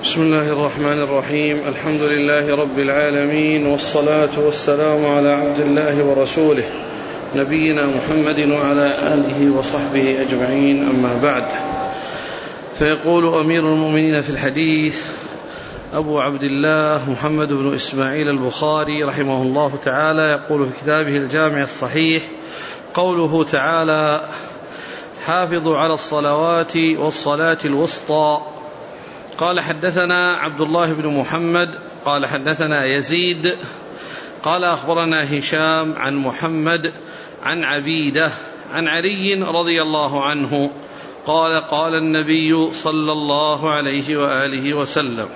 بسم الله الرحمن الرحيم. الحمد لله رب العالمين، والصلاة والسلام على عبد الله ورسوله نبينا محمد وعلى آله وصحبه أجمعين، أما بعد. فيقول أمير المؤمنين في الحديث أبو عبد الله محمد بن إسماعيل البخاري رحمه الله تعالى، يقول في كتابه الجامع الصحيح: قوله تعالى: حافظوا على الصلوات والصلاة الوسطى. قال: حدثنا عبد الله بن محمد قال حدثنا يزيد قال أخبرنا هشام عن محمد عن عبيدة عن علي رضي الله عنه قال: قال النبي صلى الله عليه وآله وسلم.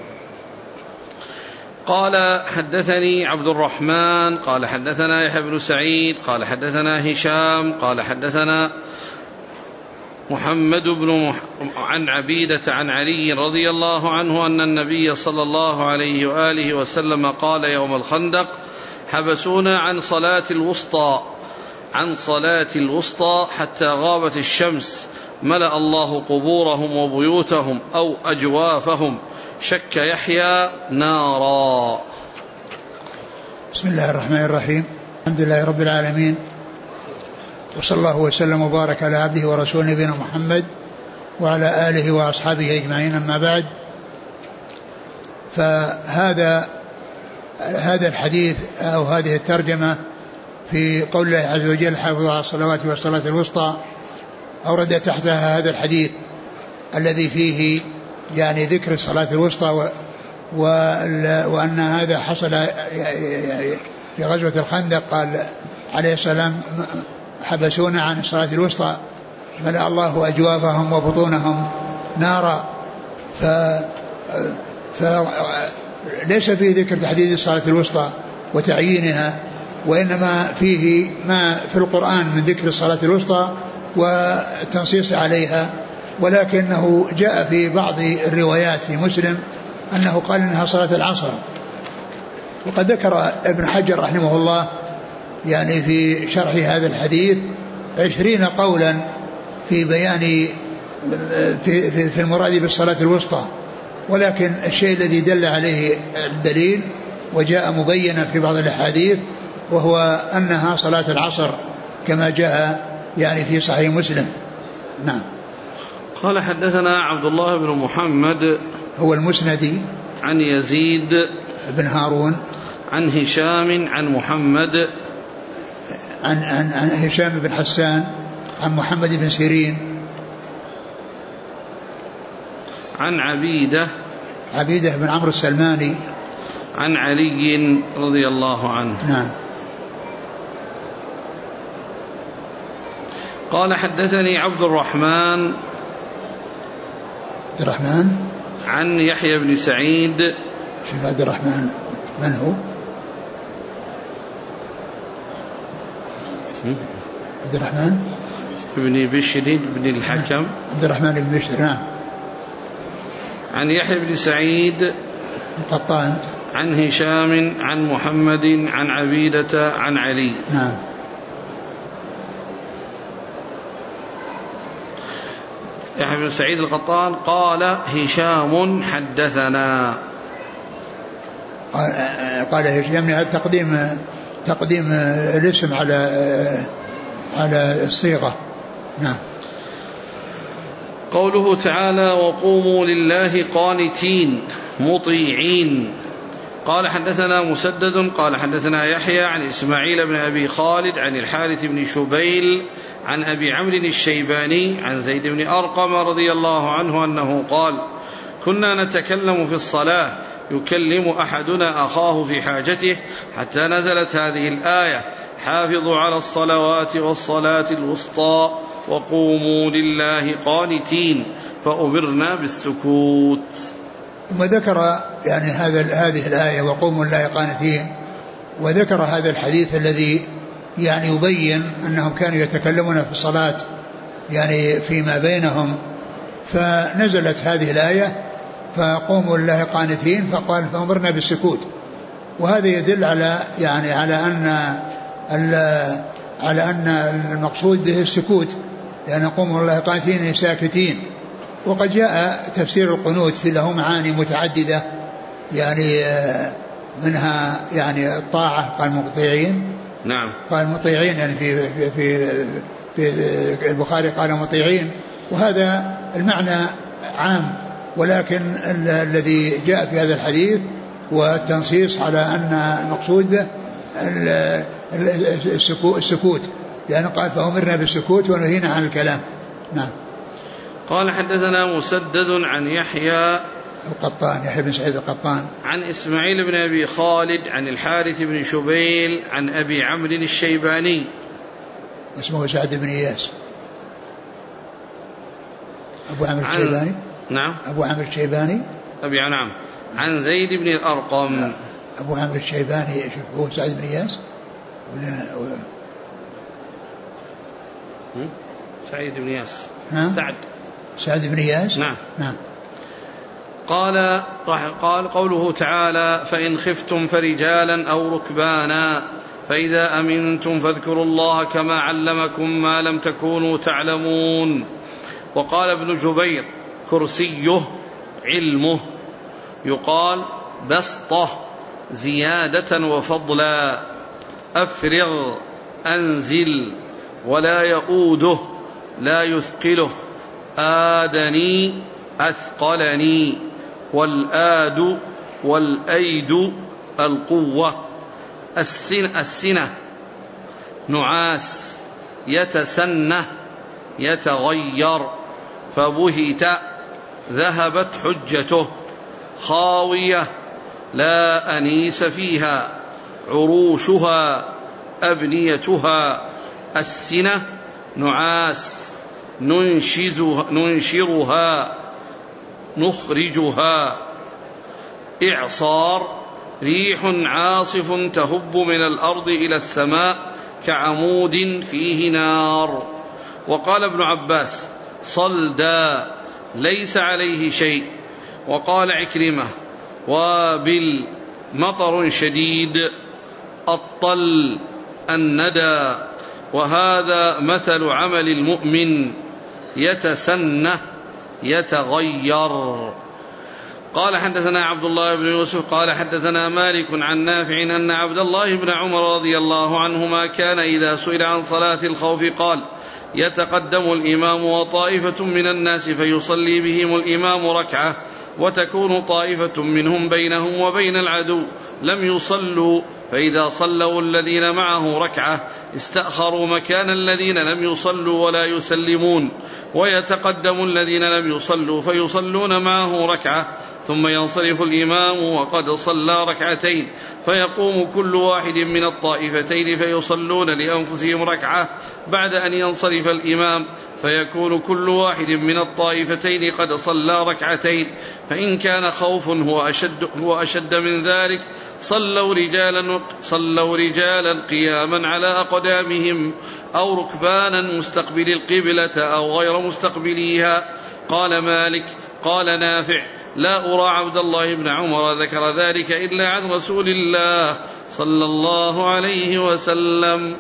قال: حدثني عبد الرحمن قال حدثنا يحيى بن سعيد قال حدثنا هشام قال حدثنا محمد عن عبيدة عن علي رضي الله عنه أن النبي صلى الله عليه وآله وسلم قال يوم الخندق: حبسونا عن صلاة الوسطى حتى غابت الشمس، ملأ الله قبورهم وبيوتهم أو أجوافهم، شك يحيى نارا. بسم الله الرحمن الرحيم. الحمد لله رب العالمين، وصلى الله وسلم وبارك على عبده ورسوله نبينا محمد وعلى آله وأصحابه أجمعين، أما بعد. فهذا الحديث أو هذه الترجمة في قول الله عز وجل: حافظوا على الصلوات والصلاة الوسطى، أورد تحتها هذا الحديث الذي فيه يعني ذكر الصلاة الوسطى، وأن هذا حصل في غزوة الخندق. قال عليه السلام: حبسونا عن الصلاة الوسطى، ملأ الله أجوافهم وبطونهم نارا. فليس فيه ذكر تحديد الصلاة الوسطى وتعيينها، وإنما فيه ما في القرآن من ذكر الصلاة الوسطى والتنصيص عليها، ولكنه جاء في بعض الروايات في مسلم أنه قال إنها صلاة العصر. وقد ذكر ابن حجر رحمه الله يعني في شرح هذا الحديث 20 قولا في بيان في المراد بالصلاة الوسطى، ولكن الشيء الذي دل عليه الدليل وجاء مبينا في بعض الأحاديث وهو أنها صلاة العصر كما جاء يعني في صحيح مسلم. نعم. قال: حدثنا عبد الله بن محمد هو المسندي عن يزيد بن هارون عن هشام عن محمد عن هشام بن حسان عن محمد بن سيرين عن عبيدة بن عمرو السلماني عن علي رضي الله عنه. نعم. قال: حدثني عبد الرحمن عن يحيى بن سعيد. شيخ عبد الرحمن من هو؟ عبد الرحمن بن بشر بن الحكم. عبد الرحمن بن بشر. نعم. عن يحيى بن سعيد القطان عن هشام عن محمد عن عبيدة عن علي. نعم. يحيى بن سعيد القطان قال: هشام حدثنا. قال هشام يعني تقديم الاسم على الصيغة. نعم. قوله تعالى: وقوموا لله قانتين مطيعين. قال: حدثنا مسدد قال حدثنا يحيى عن إسماعيل بن أبي خالد عن الحارث بن شبيل عن أبي عمرو الشيباني عن زيد بن أرقم رضي الله عنه أنه قال: كنا نتكلم في الصلاة يكلم أحدنا أخاه في حاجته حتى نزلت هذه الآية: حافظوا على الصلوات والصلاة الوسطى وقوموا لله قانتين، فأمرنا بالسكوت. ثم ذكر يعني هذه الآية: وقوموا لله قانتين، وذكر هذا الحديث الذي يعني يبين أنهم كانوا يتكلمون في الصلاة يعني فيما بينهم، فنزلت هذه الآية: فقوموا لله قانتين، فقال: فأمرنا بالسكوت. وهذا يدل على أن المقصود به السكوت، لأن قوموا لله قانتين ساكتين، وقد جاء تفسير القنوت في له معاني متعددة، يعني منها يعني الطاعة قال مطيعين، نعم قال مطيعين يعني في البخاري قال مطيعين، وهذا المعنى عام، ولكن الذي جاء في هذا الحديث والتنصيص على أن المقصود به السكوت، لأنه قال فأمرنا بالسكوت ونهينا عن الكلام. نعم. قال حدثنا مسدد عن يحيى القطان، يحيى بن سعيد القطان، عن إسماعيل بن أبي خالد عن الحارث بن شبيل عن أبي عمرو الشيباني اسمه سعد بن إياس، أبو عمرو الشيباني. نعم أبو عمرو الشيباني أبي نعم عن زيد بن الأرقم. أبو عمرو الشيباني هو سعد بن إياس ولا سعيد بن إياس؟ سعد بن إياس. نعم. نعم. قال قوله تعالى فإن خفتم فرجالا أو ركبانا فإذا أمنتم فاذكروا الله كما علمكم ما لم تكونوا تعلمون. وقال ابن جبير كرسيه علمه، يقال بسطه زيادة وفضلا، أفرغ أنزل ولا يؤوده لا يثقله، آدني أثقلني، والآد والأيد القوة. السنة نعاس، يتسنه يتغير، فبهت ذهبت حجته، خاوية لا أنيس فيها، عروشها أبنيتها. السنة نعاس، ننشرها نخرجها. إعصار ريح عاصف تهب من الأرض إلى السماء كعمود فيه نار. وقال ابن عباس صلدا ليس عليه شيء. وقال عكرمة وابل مطر شديد، الطل الندى. وهذا مثل عمل المؤمن، يتسنه يتغير. قال حدثنا عبد الله بن يوسف قال حدثنا مالك عن نافع أن عبد الله بن عمر رضي الله عنهما كان إذا سئل عن صلاة الخوف قال يتقدم الإمام وطائفة من الناس فيصلي بهم الإمام ركعة، وتكون طائفة منهم بينهم وبين العدو لم يصلوا، فإذا صلوا الذين معه ركعة استأخروا مكان الذين لم يصلوا ولا يسلمون، ويتقدم الذين لم يصلوا فيصلون معه ركعة، ثم ينصرف الإمام وقد صلى ركعتين، فيقوم كل واحد من الطائفتين فيصلون لأنفسهم ركعة بعد أن ينصرف الإمام، فيكون كل واحد من الطائفتين قد صلى ركعتين. فإن كان خوف هو أشد من ذلك صلوا رجالا قياما على أقدامهم أو ركبانا مستقبل القبلة أو غير مستقبليها. قال مالك قال نافع لا أرى عبد الله بن عمر ذكر ذلك إلا عن رسول الله صلى الله عليه وسلم.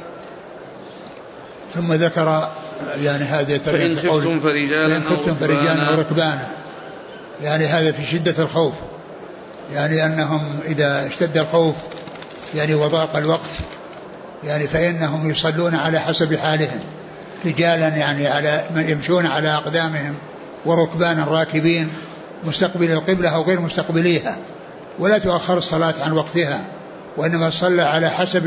ثم ذكر يعني هذا فإن خفتم فرجالا أو ركبانا، يعني هذا في شدة الخوف، يعني أنهم إذا اشتد الخوف يعني وضاق الوقت يعني فإنهم يصلون على حسب حالهم، رجالا يعني يمشون على أقدامهم، وركبانا راكبين مستقبل القبلة أو غير مستقبليها، ولا تؤخر الصلاة عن وقتها، وإنما صلى على حسب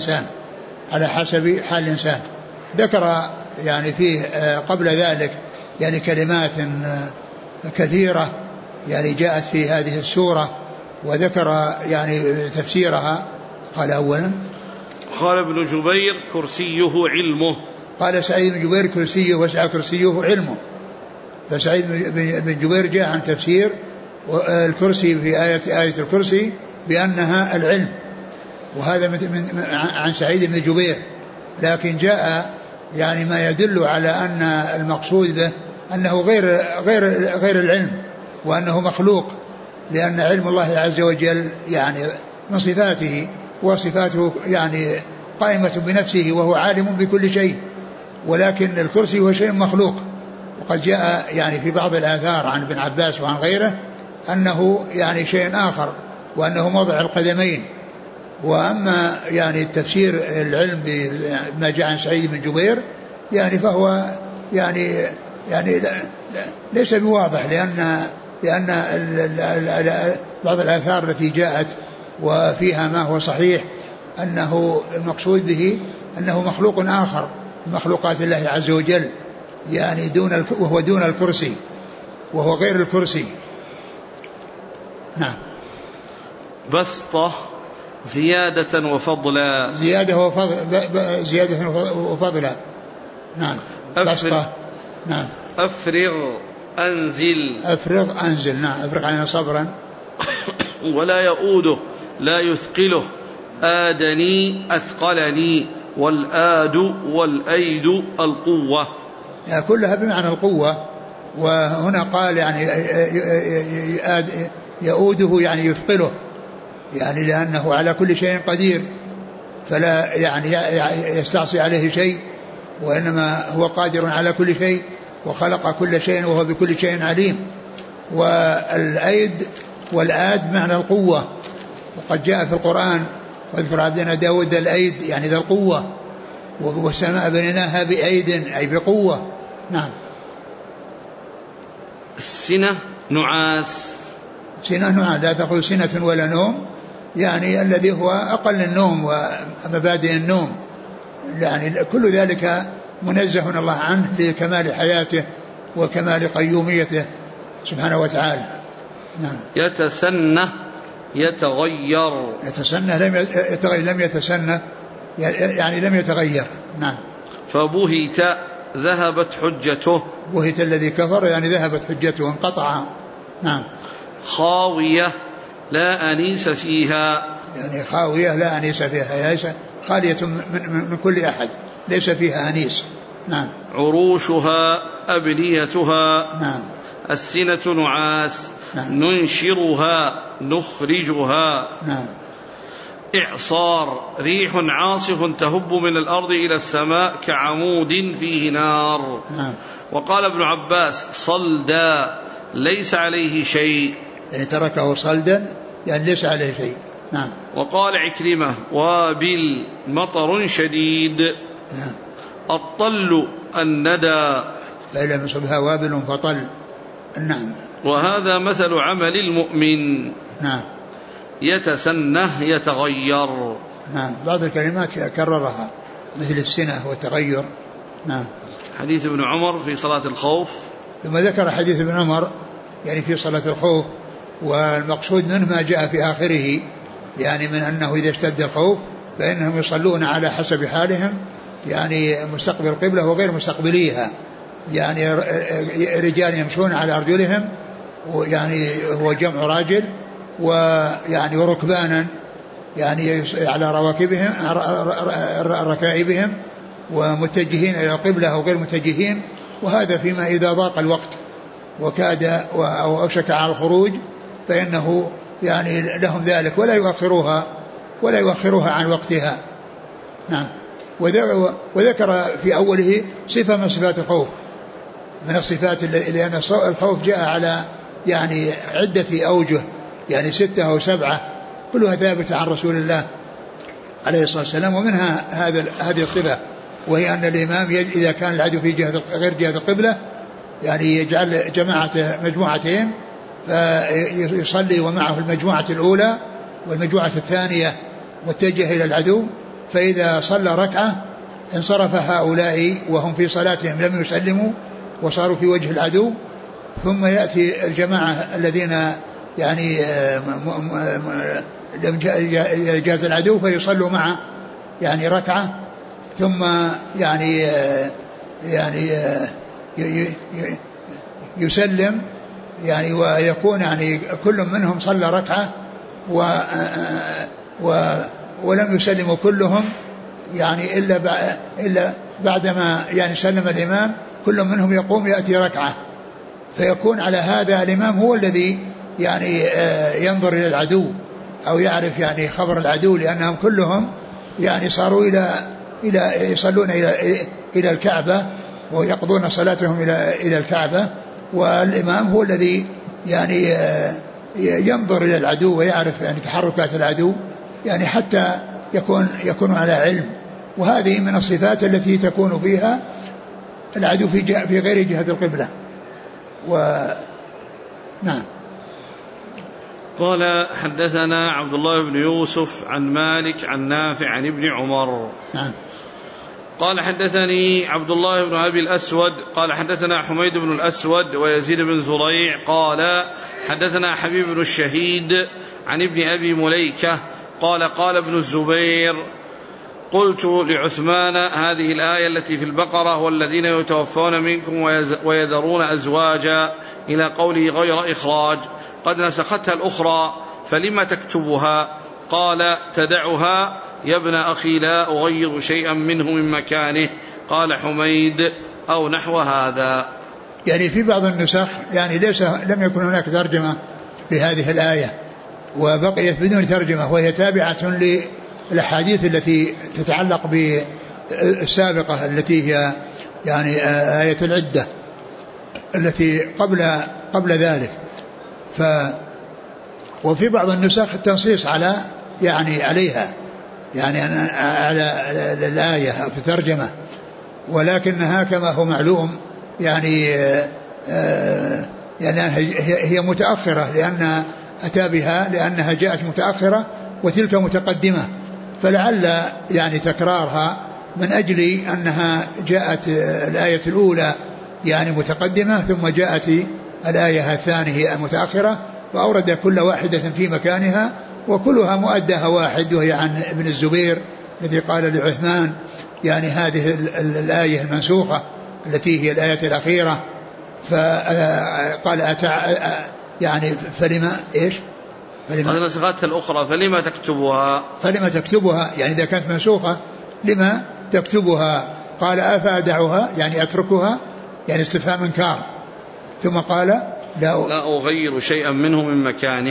حال الإنسان. ذكر يعني فيه قبل ذلك يعني كلمات كثيرة يعني جاءت في هذه السورة، وذكر يعني تفسيرها. قال أولا قال ابن جبير كرسيه علمه، قال سعيد بن جبير كرسيه وسع كرسيه علمه. فسعيد بن جبير جاء عن تفسير الكرسي في آية الكرسي بأنها العلم، وهذا عن سعيد بن جبير، لكن جاء يعني ما يدل على أن المقصود به أنه غير العلم، وأنه مخلوق، لأن علم الله عز وجل يعني من صفاته، وصفاته يعني قائمة بنفسه وهو عالم بكل شيء، ولكن الكرسي هو شيء مخلوق، وقد جاء يعني في بعض الآثار عن ابن عباس وعن غيره أنه يعني شيء آخر، وأنه موضع القدمين. وأما يعني التفسير العلم بما جاء عن سعيد بن جبير يعني فهو يعني ليس بواضح، لأن بعض الآثار التي جاءت وفيها ما هو صحيح أنه المقصود به أنه مخلوق آخر من مخلوقات الله عز وجل، يعني وهو دون الكرسي، وهو غير الكرسي. نعم. بسطة زيادة وفضلا. زيادة وفضلا. نعم. بسطة. نعم. أفرغ أنزل. نعم. أفرغ علينا صبرا. ولا يؤوده لا يثقله. آدني أثقلني. والآد والأيد القوة. يعني كلها بمعنى القوة. وهنا قال يعني يؤوده يعني يثقله، يعني لأنه على كل شيء قدير، فلا يعني يستعصي عليه شيء، وإنما هو قادر على كل شيء وخلق كل شيء وهو بكل شيء عليم. والآد معنى القوة، وقد جاء في القرآن واذكر عبدنا داود الأيد يعني ذا القوة، والسماء بنيناها بأيد أي بقوة. نعم. السنة نعاس. لا تقول سنة ولا نوم، يعني الذي هو أقل النوم ومبادئ النوم، يعني كل ذلك منزه الله عنه لكمال حياته وكمال قيوميته سبحانه وتعالى. نعم. يتسنى لم يتسنى يعني لم يتغير. نعم. فبهت ذهبت حجته. بهت الذي كفر يعني ذهبت حجته انقطع. نعم. خاوية لا أنيس فيها. يعني خاوية لا أنيس فيها، يعني ليس خالية من كل أحد، ليس فيها أنيس. نعم. عروشها أبنيتها. نعم. السنة نعاس. نعم. ننشرها نخرجها. نعم. إعصار ريح عاصف تهب من الأرض إلى السماء كعمود فيه نار. نعم. وقال ابن عباس صلدا ليس عليه شيء، يعني تركه صلدا يعني ليس عليه شيء. نعم. وقال عكرمة وابل مطر شديد. نعم. الطل الندى. فإذا مصبها وابل فطل. نعم. وهذا مثل عمل المؤمن. نعم. يتسنه يتغير. نعم. بعض الكلمات كررها مثل السنة والتغير. نعم. حديث ابن عمر في صلاة الخوف. ثم ذكر حديث ابن عمر يعني في صلاة الخوف، والمقصود منه ما جاء في آخره، يعني من أنه إذا اشتد الخوف فإنهم يصلون على حسب حالهم، يعني مستقبل القبلة وغير مستقبليها، يعني رجال يمشون على أرجلهم، ويعني هو جمع راجل، ويعني وركبانا يعني على رواكبهم ركائبهم، ومتجهين إلى القبلة أو غير متجهين. وهذا فيما إذا ضاق الوقت وكاد أو أوشك على الخروج فإنه يعني لهم ذلك ولا يؤخروها عن وقتها. نعم. وذكر في أوله صفة من صفات الخوف، من الصفات لأن الخوف جاء على يعني عدة أوجه، يعني 6 أو 7 كلها ثابتة عن رسول الله عليه الصلاة والسلام. ومنها هذه الصفة، وهي أن الإمام إذا كان العدو في جهة غير جهة القبلة يعني يجعل مجموعتين، فيصلي ومعه المجموعة الأولى والمجموعة الثانية متجهة إلى العدو، فإذا صلى ركعة انصرف هؤلاء وهم في صلاتهم لم يسلموا وصاروا في وجه العدو، ثم يأتي الجماعة الذين يعني جاز العدو فيصلوا معه يعني ركعة، ثم يعني يسلم يعني، ويكون يعني كل منهم صلى ركعة ولم يسلموا كلهم، يعني إلا بعدما يعني سلم الإمام كل منهم يقوم يأتي ركعة، فيكون على هذا الإمام هو الذي يعني ينظر إلى العدو أو يعرف يعني خبر العدو، لأنهم كلهم يعني صاروا إلى يصلون إلى الكعبة، ويقضون صلاتهم إلى الكعبة، والإمام هو الذي يعني ينظر إلى العدو ويعرف يعني تحركات العدو يعني حتى يكون على علم. وهذه من الصفات التي تكون فيها العدو في غير جهة القبلة. نعم. قال حدثنا عبد الله بن يوسف عن مالك عن نافع عن ابن عمر. نعم. قال حدثني عبد الله بن أبي الأسود قال حدثنا حميد بن الأسود ويزيد بن زريع قال حدثنا حبيب بن الشهيد عن ابن أبي مليكة قال قال ابن الزبير قلت لعثمان هذه الآية التي في البقرة والذين يتوفون منكم ويذرون أزواجا إلى قوله غير إخراج قد نسختها الأخرى فلما تكتبها؟ قال تدعها يا ابن أخي لا أغير شيئا منه من مكانه. قال حميد أو نحو هذا. يعني في بعض النسخ يعني لم يكن هناك ترجمة لهذه الآية وبقيت بدون ترجمة، وهي تابعة للأحاديث التي تتعلق بالسابقة التي هي يعني آية العدة التي قبل ذلك. وفي بعض النسخ التنصيص على يعني عليها يعني على الآية في ترجمة، ولكنها كما هو معلوم يعني هي متأخرة لأن أتى بها لأنها جاءت متأخرة وتلك متقدمة، فلعل يعني تكرارها من أجل أنها جاءت الآية الأولى يعني متقدمة ثم جاءت الآية الثانية المتأخرة، فأورد كل واحدة في مكانها وكلها مؤدها واحد، وهي عن ابن الزبير الذي قال لعثمان يعني هذه الآية المنسوخة التي هي الآية الأخيرة، فقال يعني فلما إيش؟ فلما نسختها الأخرى فلما تكتبها يعني إذا كانت منسوخة لما تكتبها؟ قال أفأدعها يعني أتركها يعني استفهام إنكار، ثم قال لا أغير شيئا منه من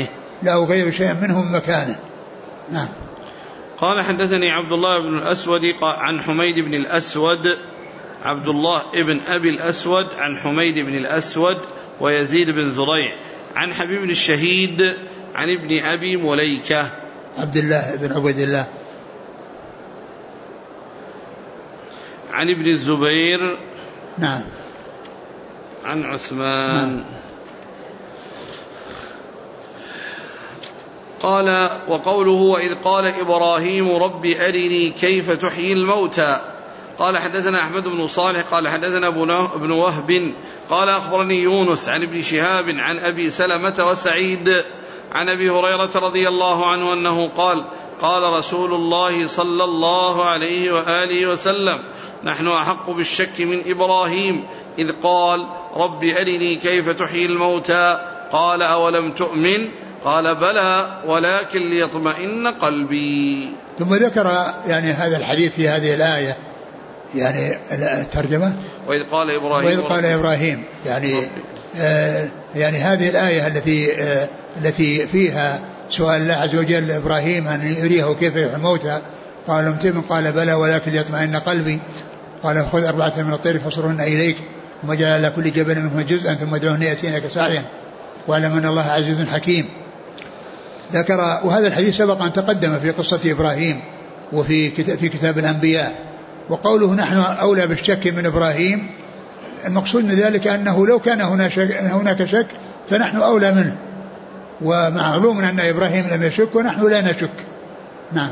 مكانه. نعم. قال حدثني عبد الله بن الأسود عن حميد بن الأسود عبد الله ابن أبي الأسود عن حميد بن الأسود ويزيد بن زريع عن حبيب بن الشهيد عن ابن أبي مليكة عبد الله بن عبيد الله عن ابن الزبير نعم عن عثمان. نعم. قال وقوله وإذ قال إبراهيم رب أرني كيف تحيي الموتى. قال حدثنا أحمد بن صالح قال حدثنا ابن وهب قال أخبرني يونس عن ابن شهاب عن أبي سلمة وسعيد عن أبي هريرة رضي الله عنه أنه قال قال رسول الله صلى الله عليه وآله وسلم نحن أحق بالشك من إبراهيم إذ قال رب أرني كيف تحيي الموتى قال أولم تؤمن قال بلى ولكن ليطمئن قلبي. ثم ذكر يعني هذا الحديث في هذه الآية يعني الترجمة وإذ قال إبراهيم يعني هذه الآية التي فيها سؤال الله عز وجل إبراهيم أن يريه كيف يحيي الموتى قال لم تؤمن قال بلى ولكن ليطمئن قلبي قال خذ 4 من الطير فصرهن إليك ثم جعل على كل جبل منهما جزءا ثم ادعوهن يأتينك سعيا واعلم أن الله عزيز حكيم. ذكر وهذا الحديث سبق أن تقدم في قصة إبراهيم وفي كتاب الأنبياء. وقوله نحن أولى بالشك من إبراهيم المقصود من ذلك أنه لو كان هناك شك فنحن أولى منه، ومعلوم أن إبراهيم لم يشك ونحن لا نشك. نعم.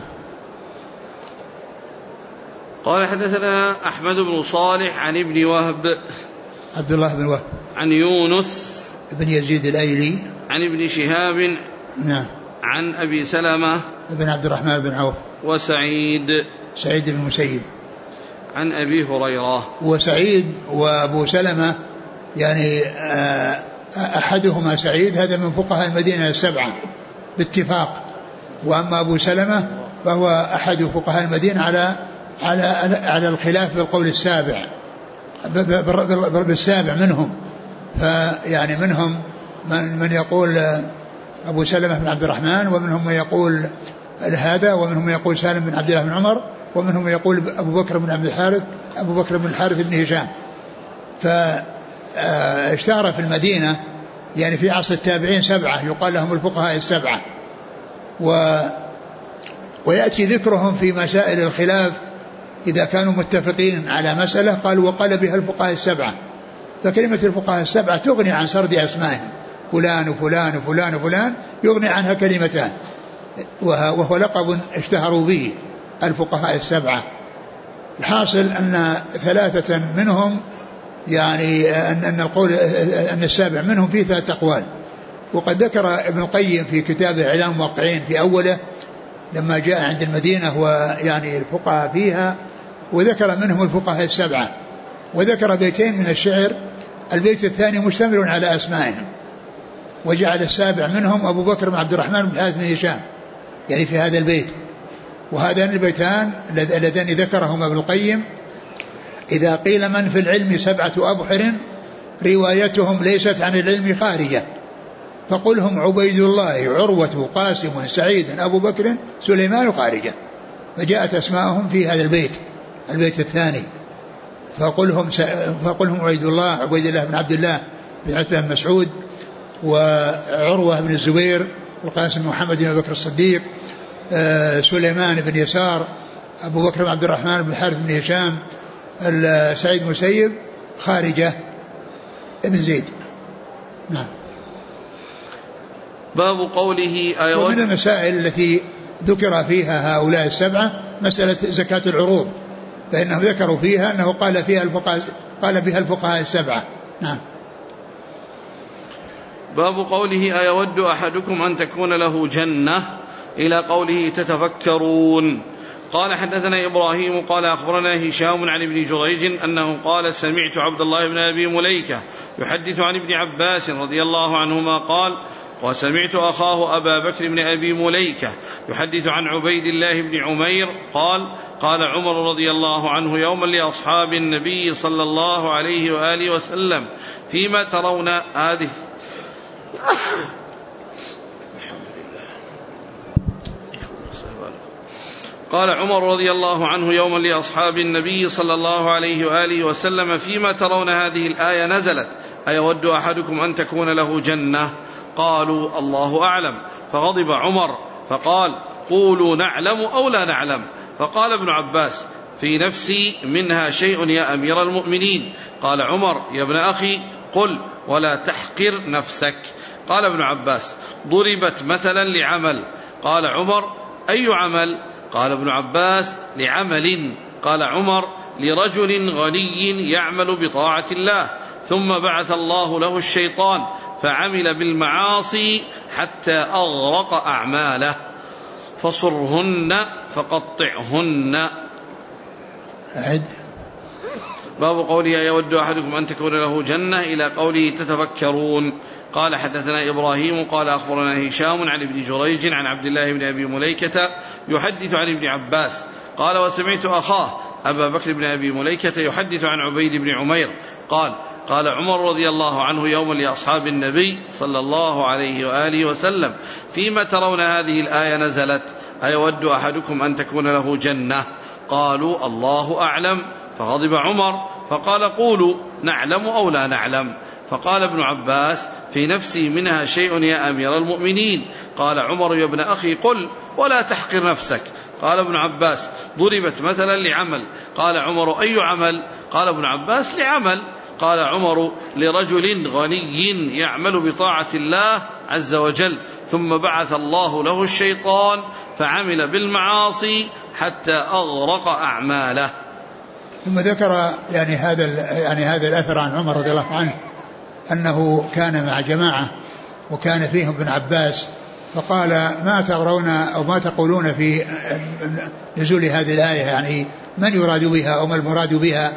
قال حدثنا أحمد بن صالح عن ابن وهب عبد الله بن وهب عن يونس بن يزيد الأيلي عن ابن شهاب نعم عن أبي سلمة بن عبد الرحمن بن عوف سعيد بن المسيب عن أبي هريرة. وسعيد وأبو سلمة يعني أحدهما سعيد هذا من فقهاء المدينة 7 باتفاق، وأما أبو سلمة فهو أحد فقهاء المدينة على الخلاف بالقول السابع بالسابع منهم، فيعني منهم من يقول أبو سلمة بن عبد الرحمن، ومنهم من يقول هذا، ومنهم من يقول سالم بن عبد الله بن عمر، ومنهم من يقول أبو بكر بن الحارث بن هشام. فاشتهر في المدينة يعني في عصر التابعين 7 يقال لهم الفقهاء 7، ويأتي ذكرهم في مسائل الخلاف إذا كانوا متفقين على مسألة قالوا وقال بها الفقهاء 7. فكلمة الفقهاء 7 تغني عن سرد أسمائهم، فلان وفلان وفلان وفلان، يغني عنها كلمتان، وهو لقب اشتهروا به الفقهاء 7. الحاصل أن 3 منهم يعني أن القول أن السابع منهم فيه 3 أقوال. وقد ذكر ابن القيم في كتابه إعلام الموقعين في أوله لما جاء عند المدينة ويعني الفقهاء فيها، وذكر منهم الفقهاء 7، وذكر بيتين من الشعر، البيت الثاني مشتمل على أسمائهم، وجعل السابع منهم أبو بكر بن عبد الرحمن بن الحارث بن هشام يعني في هذا البيت. وهذان البيتان اللذان ذكرهما ابن القيم: إذا قيل من في العلم 7 أبحر روايتهم ليست عن العلم خارجة، فقلهم عبيد الله عروة قاسم سعيد أبو بكر سليمان خارجة. فجاءت أسماءهم في هذا البيت الثاني، فقلهم عبيد الله بن عبد الله بن عتبة بن مسعود، وعروة بن الزبير، والقاسم بن محمد بن بكر الصديق، سليمان بن يسار، أبو بكر بن عبد الرحمن بن الحارث بن هشام، سعيد مسيب، خارجة ابن زيد. نعم. باب قوله ومن المسائل التي ذكر فيها هؤلاء 7 مسألة زكاة العروض، فإنهم ذكروا فيها أنه قال بها الفقهاء 7. نعم. باب قوله أيود أحدكم أن تكون له جنة إلى قوله تتفكرون. قال حدثنا إبراهيم قال أخبرنا هشام عن ابن جريج أنه قال سمعت عبد الله بن أبي مليكة يحدث عن ابن عباس رضي الله عنهما قال وسمعت أخاه أبا بكر بن أبي مليكة يحدث عن عبيد الله بن عمير قال عمر رضي الله عنه يوما لأصحاب النبي صلى الله عليه وآله وسلم فيما ترون هذه قال عمر رضي الله عنه يوما لأصحاب النبي صلى الله عليه وآله وسلم فيما ترون هذه الآية نزلت أيود أحدكم أن تكون له جنة؟ قالوا الله أعلم. فغضب عمر فقال قولوا نعلم أو لا نعلم. فقال ابن عباس في نفسي منها شيء يا أمير المؤمنين. قال عمر يا ابن أخي قل ولا تحقر نفسك. قال ابن عباس ضربت مثلا لعمل. قال عمر أي عمل؟ قال ابن عباس لعمل. قال عمر لرجل غني يعمل بطاعة الله ثم بعث الله له الشيطان فعمل بالمعاصي حتى أغرق أعماله فصرهن فقطعهن. أعد. باب قوله يود أحدكم أن تكون له جنة إلى قوله تتفكرون. قال حدثنا إبراهيم قال أخبرنا هشام عن ابن جريج عن عبد الله بن أبي مليكة يحدث عن ابن عباس قال وسمعت أخاه أبا بكر بن أبي مليكة يحدث عن عبيد بن عمير قال عمر رضي الله عنه يوما لأصحاب النبي صلى الله عليه وآله وسلم فيما ترون هذه الآية نزلت أيود أحدكم أن تكون له جنة؟ قالوا الله أعلم. فغضب عمر فقال قولوا نعلم أو لا نعلم. فقال ابن عباس في نفسي منها شيء يا أمير المؤمنين. قال عمر يا ابن أخي قل ولا تحقر نفسك. قال ابن عباس ضربت مثلا لعمل. قال عمر أي عمل؟ قال ابن عباس لعمل. قال عمر لرجل غني يعمل بطاعة الله عز وجل ثم بعث الله له الشيطان فعمل بالمعاصي حتى أغرق أعماله. ثم ذكر يعني هذا الأثر عن عمر رضي الله عنه أنه كان مع جماعة وكان فيهم ابن عباس فقال ما ترون أو ما تقولون في نزول هذه الآية، يعني من يراد بها أو ما المراد بها؟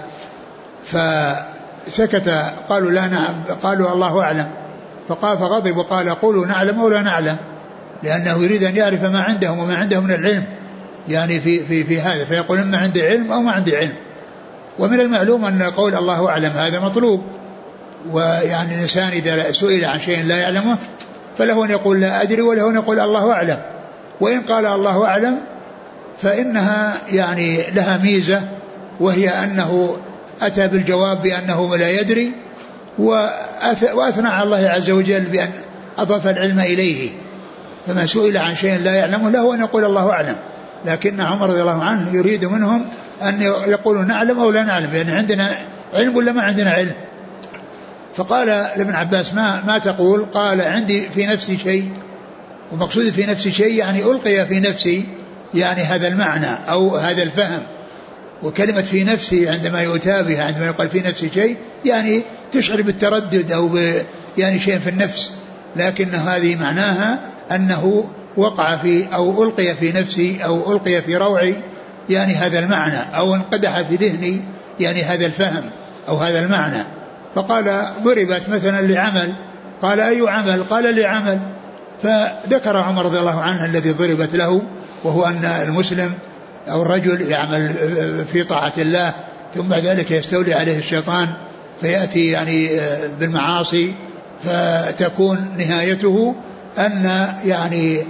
فسكت. قالوا لا نعلم. قالوا الله أعلم. فغضب وقال قولوا نعلم أو لا نعلم، لأنه يريد أن يعرف ما عندهم وما عندهم من العلم يعني في هذا، فيقول إما عندي علم أو ما عندي علم. ومن المعلوم أن قول الله أعلم هذا مطلوب، ويعني الإنسان إذا سئل عن شيء لا يعلمه فله أن يقول لا أدري وله أن يقول الله أعلم. وإن قال الله أعلم فإنها يعني لها ميزة، وهي أنه أتى بالجواب بأنه لا يدري، وأثنى على الله عز وجل بأن أضاف العلم إليه، فما سئل عن شيء لا يعلمه له أن يقول الله أعلم. لكن عمر رضي الله عنه يريد منهم أن يقولوا نعلم أو لا نعلم، يعني عندنا علم ولا ما عندنا علم. فقال لابن عباس ما تقول؟ قال عندي في نفسي شيء، ومقصود في نفسي شيء يعني ألقي في نفسي يعني هذا المعنى أو هذا الفهم. وكلمة في نفسي عندما يؤتى بها عندما يقال في نفسي شيء يعني تشعر بالتردد أو يعني شيء في النفس، لكن هذه معناها أنه وقع في أو ألقي في نفسي أو ألقي في روعي يعني هذا المعنى، أو انقدح في ذهني يعني هذا الفهم أو هذا المعنى. فقال ضربت مثلا لعمل. قال أي عمل؟ قال لعمل. فذكر عمر رضي الله عنه الذي ضربت له، وهو أن المسلم أو الرجل يعمل في طاعة الله ثم بعد ذلك يستولي عليه الشيطان فيأتي يعني بالمعاصي، فتكون نهايته أن يعني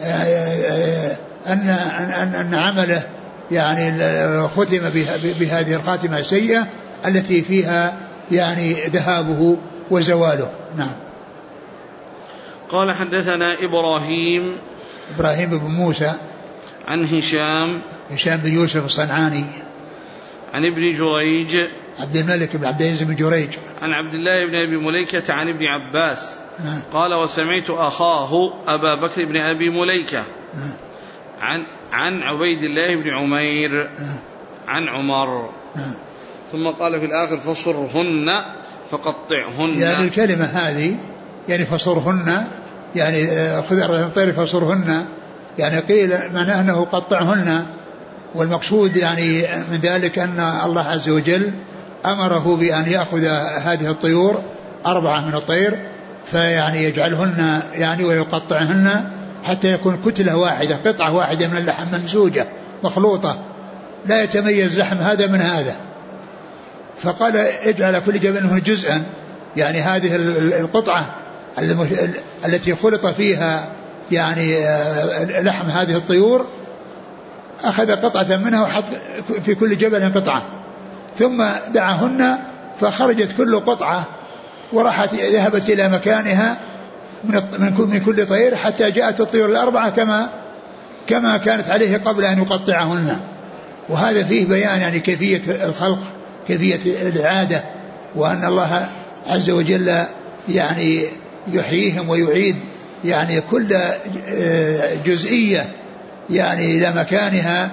أن عمله يعني ختم بهذه الخاتمة السيئة التي فيها يعني ذهابه وزواله. نعم. قال حدثنا إبراهيم بن موسى عن هشام بن يوسف الصنعاني عن ابن جريج عبد الملك بن عبد العزيز بن جريج عن عبد الله بن أبي مليكة عن ابن عباس قال وسمعت أخاه أبا بكر بن أبي مليكة عن عبيد الله بن عمير عن عمر ثم قال في الآخر فصرهن فقطعهن. يعني الكلمة هذه يعني فصرهن يعني خذ الطير فصرهن، يعني قيل معناه أنه قطعهن، والمقصود يعني من ذلك أن الله عز وجل أمره بأن يأخذ هذه الطيور 4 من الطير فيعني يجعلهن يعني ويقطعهن حتى يكون كتلة واحدة، قطعة واحدة من اللحم ممزوجة مخلوطة لا يتميز لحم هذا من هذا. فقال اجعل كل جبل منه جزءا، يعني هذه القطعة التي خلط فيها يعني لحم هذه الطيور أخذ قطعة منها وحط في كل جبل قطعة، ثم دعاهن فخرجت كل قطعة وراحت ذهبت إلى مكانها من كل طير حتى جاءت الطيور 4 كما كانت عليه قبل أن يقطعهن. وهذا فيه بيان يعني كيفية الخلق، كيفية الإعادة، وأن الله عز وجل يعني يحييهم ويعيد يعني كل جزئية يعني إلى مكانها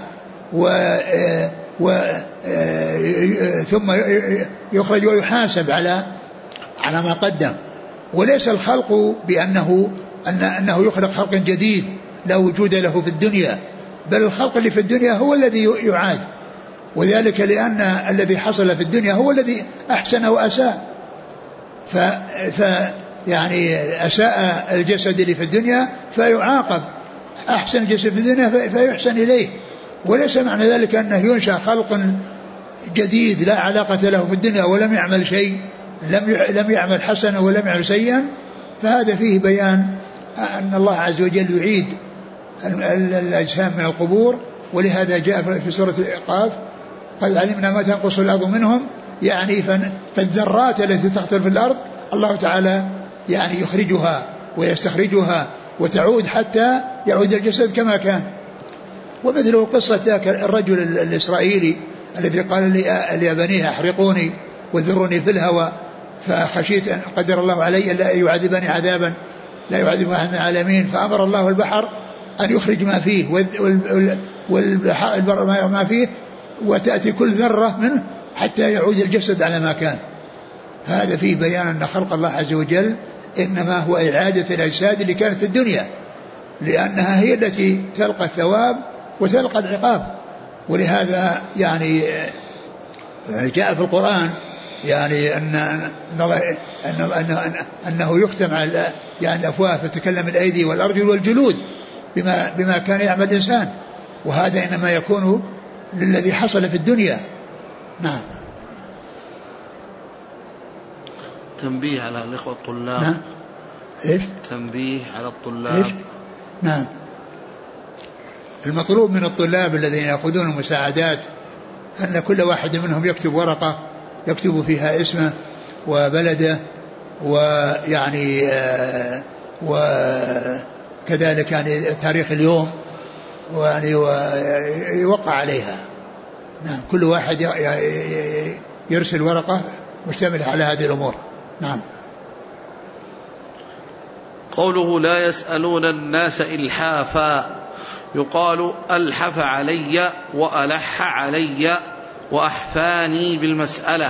ثم يخرج ويحاسب على ما قدم. وليس الخلق بأنه أنه يخلق خلق جديد لا وجود له في الدنيا، بل الخلق اللي في الدنيا هو الذي يعاد، وذلك لأن الذي حصل في الدنيا هو الذي أحسن وأساء. يعني أساء الجسد اللي في الدنيا فيعاقب، أحسن الجسد في الدنيا فيحسن إليه. وليس معنى ذلك أنه ينشأ خلق جديد لا علاقة له في الدنيا ولم يعمل شيء، لم يعمل حسنا ولم يعمل سيئا. فهذا فيه بيان أن الله عز وجل يعيد الأجسام من القبور، ولهذا جاء في سورة الإعقاف قد علمنا ما تنقص الأرض منهم، يعني فالذرات التي تخطر في الأرض الله تعالى يعني يخرجها ويستخرجها وتعود حتى يعود الجسد كما كان. ومثله قصة ذاك الرجل الإسرائيلي الذي قال لبنيه أحرقوني وذروني في الهواء فخشيت أن قدر الله علي ألا يعذبني عذابا لا يعذب أحد من العالمين، فأمر الله البحر أن يخرج ما فيه والبر ما فيه وتأتي كل ذرة منه حتى يعود الجسد على ما كان. هذا فيه بيان أن خلق الله عز وجل إنما هو إعادة الأجساد اللي كانت في الدنيا، لأنها هي التي تلقى الثواب وتلقى العقاب. ولهذا يعني جاء في القرآن يعني أنه يختم على يعني الأفواه فتكلم الأيدي والأرجل والجلود بما كان يعمل الإنسان، وهذا إنما يكون للذي حصل في الدنيا. نعم. تنبيه على الإخوة الطلاب. نعم. إيش؟ تنبيه على الطلاب. إيش؟ نعم. المطلوب من الطلاب الذين يأخذون المساعدات أن كل واحد منهم يكتب ورقة يكتب فيها اسمه وبلده ويعني وكذلك يعني تاريخ اليوم ويعني ويوقع عليها. نعم كل واحد يرسل ورقة مشتملة على هذه الأمور. نعم. قوله لا يسألون الناس إلحافا، يقال ألحف علي وألح علي وأحفاني بالمسألة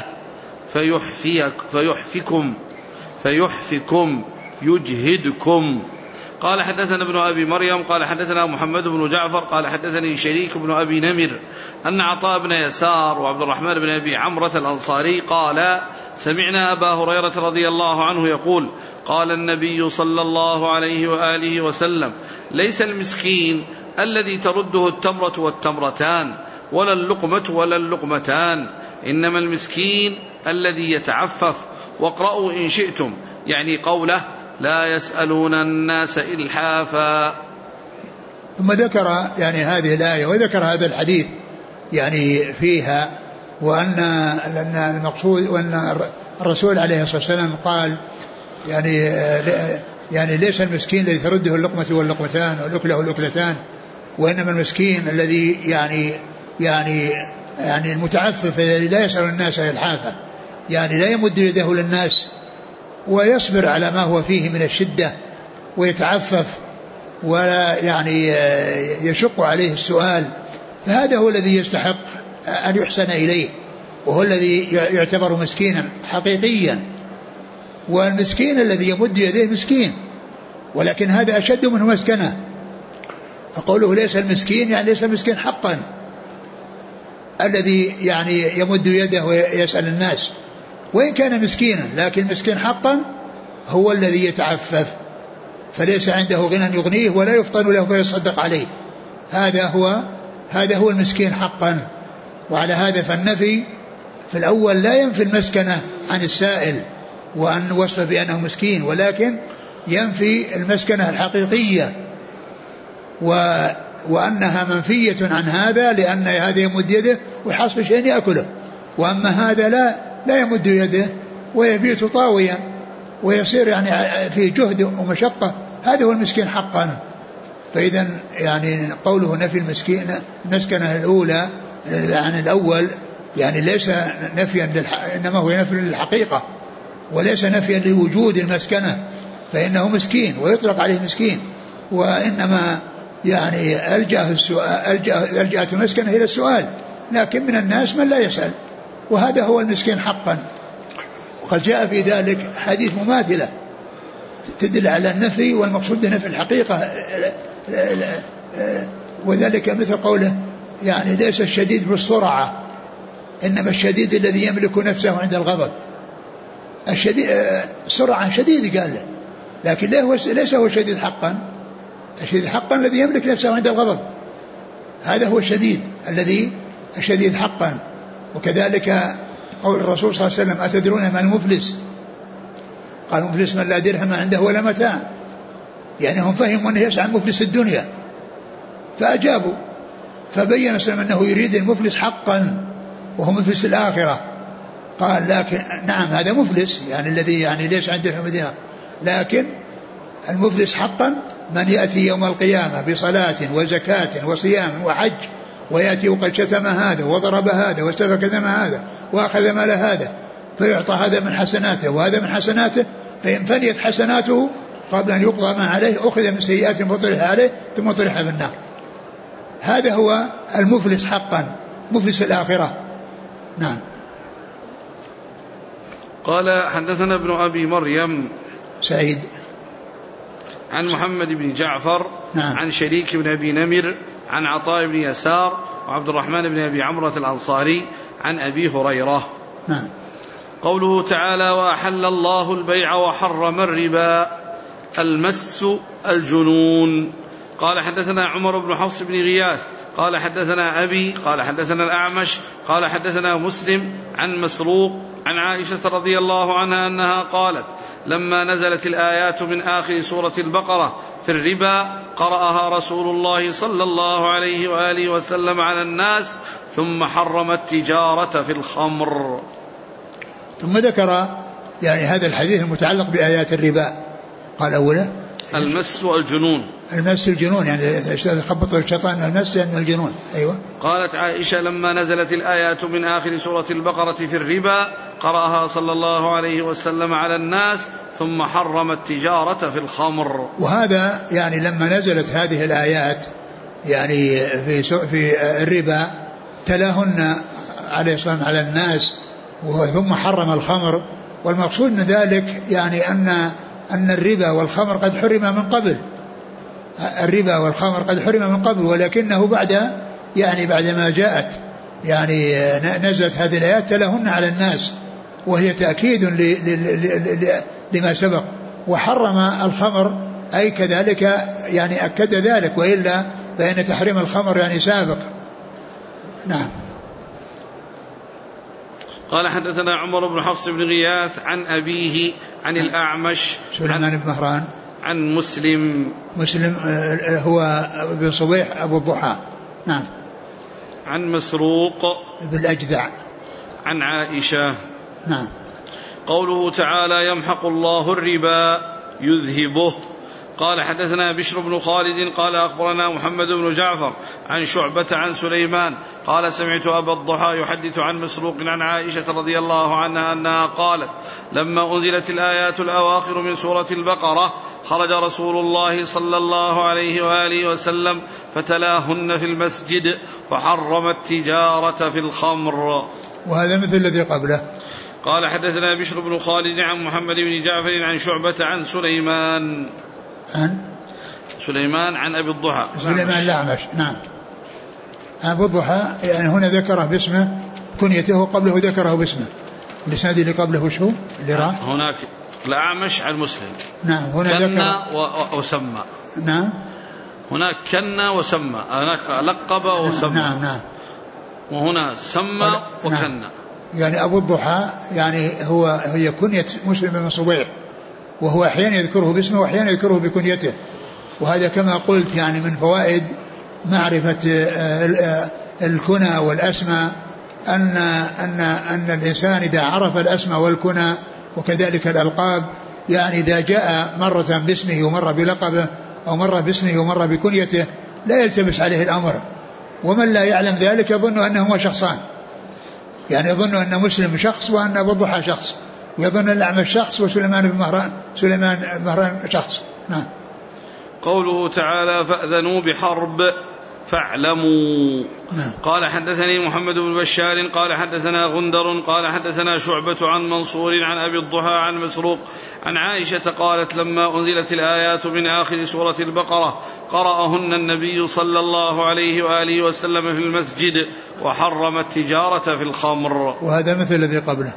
فيحفكم يجهدكم. قال حدثنا ابن أبي مريم قال حدثنا محمد بن جعفر قال حدثني شريك بن أبي نمر أن عطاء بن يسار وعبد الرحمن بن أبي عمرة الأنصاري قال سمعنا أبا هريرة رضي الله عنه يقول قال النبي صلى الله عليه وآله وسلم ليس المسكين الذي ترده التمرة والتمرتان ولا اللقمة ولا اللقمتان، إنما المسكين الذي يتعفف. واقرأوا إن شئتم، يعني قوله لا يسألون الناس إلحافا. ثم ذكر يعني هذه الآية وذكر هذا الحديث يعني فيها، وأن المقصود وأن الرسول عليه الصلاة والسلام قال يعني ليس المسكين الذي ترده اللقمة واللقمتان والأكلة والأكلتان، وإنما المسكين الذي يعني المتعفف الذي لا يسأل الناس إلحافا، يعني لا يمد يده للناس ويصبر على ما هو فيه من الشدة ويتعفف ولا يعني يشق عليه السؤال، فهذا هو الذي يستحق أن يحسن إليه، وهو الذي يعتبر مسكينا حقيقيا. والمسكين الذي يمد يديه مسكين، ولكن هذا أشد منه مسكنة. فقوله ليس المسكين يعني ليس المسكين حقا الذي يعني يمد يده ويسأل الناس، وإن كان مسكينا، لكن مسكين حقا هو الذي يتعفف فليس عنده غنى يغنيه ولا يفطن له فيصدق عليه. هذا هو المسكين حقا. وعلى هذا فالنفي في الأول لا ينفي المسكنة عن السائل وأن وصف بأنه مسكين، ولكن ينفي المسكنة الحقيقية وأنها منفية عن هذا، لأن هذا يمد يده ويحصل شيء يأكله، وأما هذا لا يمد يده ويبيت طاويا ويصير يعني في جهد ومشقة، هذا هو المسكين حقا. فإذا يعني قوله نفي المسكنة الأولى عن الأول يعني ليس نفيا إنما هو نفي للحقيقة وليس نفيا لوجود المسكنة، فإنه مسكين ويطلق عليه مسكين، وإنما يعني ألجأت المسكنة إلى السؤال، لكن من الناس من لا يسأل، وهذا هو المسكين حقا. وقد جاء في ذلك حديث مماثلة تدل على النفي، والمقصود نفي الحقيقة، وذلك مثل قوله يعني ليس الشديد بالسرعة إنما الشديد الذي يملك نفسه عند الغضب. الشديد سرعة شديد قال له، لكن ليس هو الشديد حقا. الشديد حقا الذي يملك نفسه عند الغضب، هذا هو الشديد حقا. وكذلك قول الرسول صلى الله عليه وسلم أتدرون ما المفلس؟ قال المفلس من لا درهم عنده ولا متاع، يعني هم فهموا أنه يسعى مفلس الدنيا فأجابوا، فبين وسلم أنه يريد المفلس حقا وهو مفلس الآخرة. قال لكن نعم هذا مفلس يعني الذي يعني ليس عنده درهم ودينار، لكن المفلس حقا من يأتي يوم القيامة بصلاة وزكاة وصيام وحج ويأتي وقد شتم هذا وضرب هذا واستفك دم هذا وأخذ مال هذا، فيعطى هذا من حسناته وهذا من حسناته، فإن فنيت حسناته قبل أن يقضى ما عليه أخذ من سيئات فطرح عليه ثم طرح في النار. هذا هو المفلس حقا، مفلس الآخرة. نعم. قال حدثنا ابن أبي مريم سعيد عن محمد بن جعفر نعم. عن شريك بن أبي نمر عن عطاء بن يسار وعبد الرحمن بن أبي عمرة الأنصاري عن أبي هريرة. نعم. قوله تعالى وأحل الله البيع وحرم الربا، المس الجنون. قال حدثنا عمر بن حفص بن غياث قال حدثنا أبي قال حدثنا الأعمش قال حدثنا مسلم عن مسروق عن عائشة رضي الله عنها أنها قالت لما نزلت الآيات من آخر سورة البقرة في الربا قرأها رسول الله صلى الله عليه وآله وسلم على الناس ثم حرم التجارة في الخمر. ثم ذكر يعني هذا الحديث المتعلق بآيات الربا. قال أولا المس والجنون. المس الجنون يعني خبط الشيطان المس يعني الجنون. أيوة. قالت عائشة لما نزلت الآيات من آخر سورة البقرة في الربا قرأها صلى الله عليه وسلم على الناس ثم حرم التجارة في الخمر. وهذا يعني لما نزلت هذه الآيات يعني في الربا تلاهن عليه الصلاة والسلام على الناس ثم حرم الخمر. والمقصود من ذلك يعني أن الربا والخمر قد حرم من قبل. الربا والخمر قد حرم من قبل ولكنه بعدما جاءت يعني نزلت هذه الآيات تلاهن على الناس وهي تأكيد لما سبق. وحرم الخمر أي كذلك يعني أكد ذلك وإلا فإن تحريم الخمر يعني سابق. نعم. قال حدثنا عمر بن حفص بن غياث عن أبيه عن الأعمش سليمان بن مهران عن مسلم هو بن صبيح أبو الضحى. نعم. عن مسروق بالأجدع عن عائشة. نعم. قوله تعالى يمحق الله الربا يذهبه. قال حدثنا بشر بن خالد قال أخبرنا محمد بن جعفر عن شعبة عن سليمان قال سمعت أبا الضحى يحدث عن مسروق عن عائشة رضي الله عنها أنها قالت لما أنزلت الآيات الأواخر من سورة البقرة خرج رسول الله صلى الله عليه وآله وسلم فتلاهن في المسجد فحرم التجارة في الخمر. وهذا مثل الذي قبله. قال حدثنا بشر بن خالد عن محمد بن جعفر عن شعبة عن سليمان عن أبي الضحى سليمان الأعمش. نعم. أبو الضحى يعني هنا ذكره باسمه كنيته قبله ذكره باسمه. الإسناد اللي قبله شو اللي راح هناك الأعمش عن مسلم. نعم. هنا كنا وسمى. نعم. هناك كنا وسمى هناك لقب وسمى. نعم. وهنا سمى وكنا. نعم. يعني أبو الضحى يعني هي كنية مسلم بن صبيح وهو أحيانا يذكره باسمه وأحيانا يذكره بكنيته. وهذا كما قلت يعني من فوائد معرفة الكنى والأسماء أن الإنسان إذا عرف الأسماء والكنى وكذلك الألقاب يعني إذا جاء مرة باسمه ومرة بلقبه أو مرة باسمه ومرة بكنيته لا يلتبس عليه الأمر. ومن لا يعلم ذلك يظن أنهما شخصان يعني يظن أن مسلم شخص وأن أبو الضحى شخص ويظن الأعمش شخص وسليمان بن مهران شخص. نعم. قوله تعالى فأذنوا بحرب فاعلموا. نعم. قال حدثني محمد بن بشار قال حدثنا غندر قال حدثنا شعبة عن منصور عن أبي الضحى عن مسروق عن عائشة قالت لما أنزلت الآيات من آخر سورة البقرة قرأهن النبي صلى الله عليه وآله وسلم في المسجد وحرم التجارة في الخمر. وهذا مثل الذي قبله.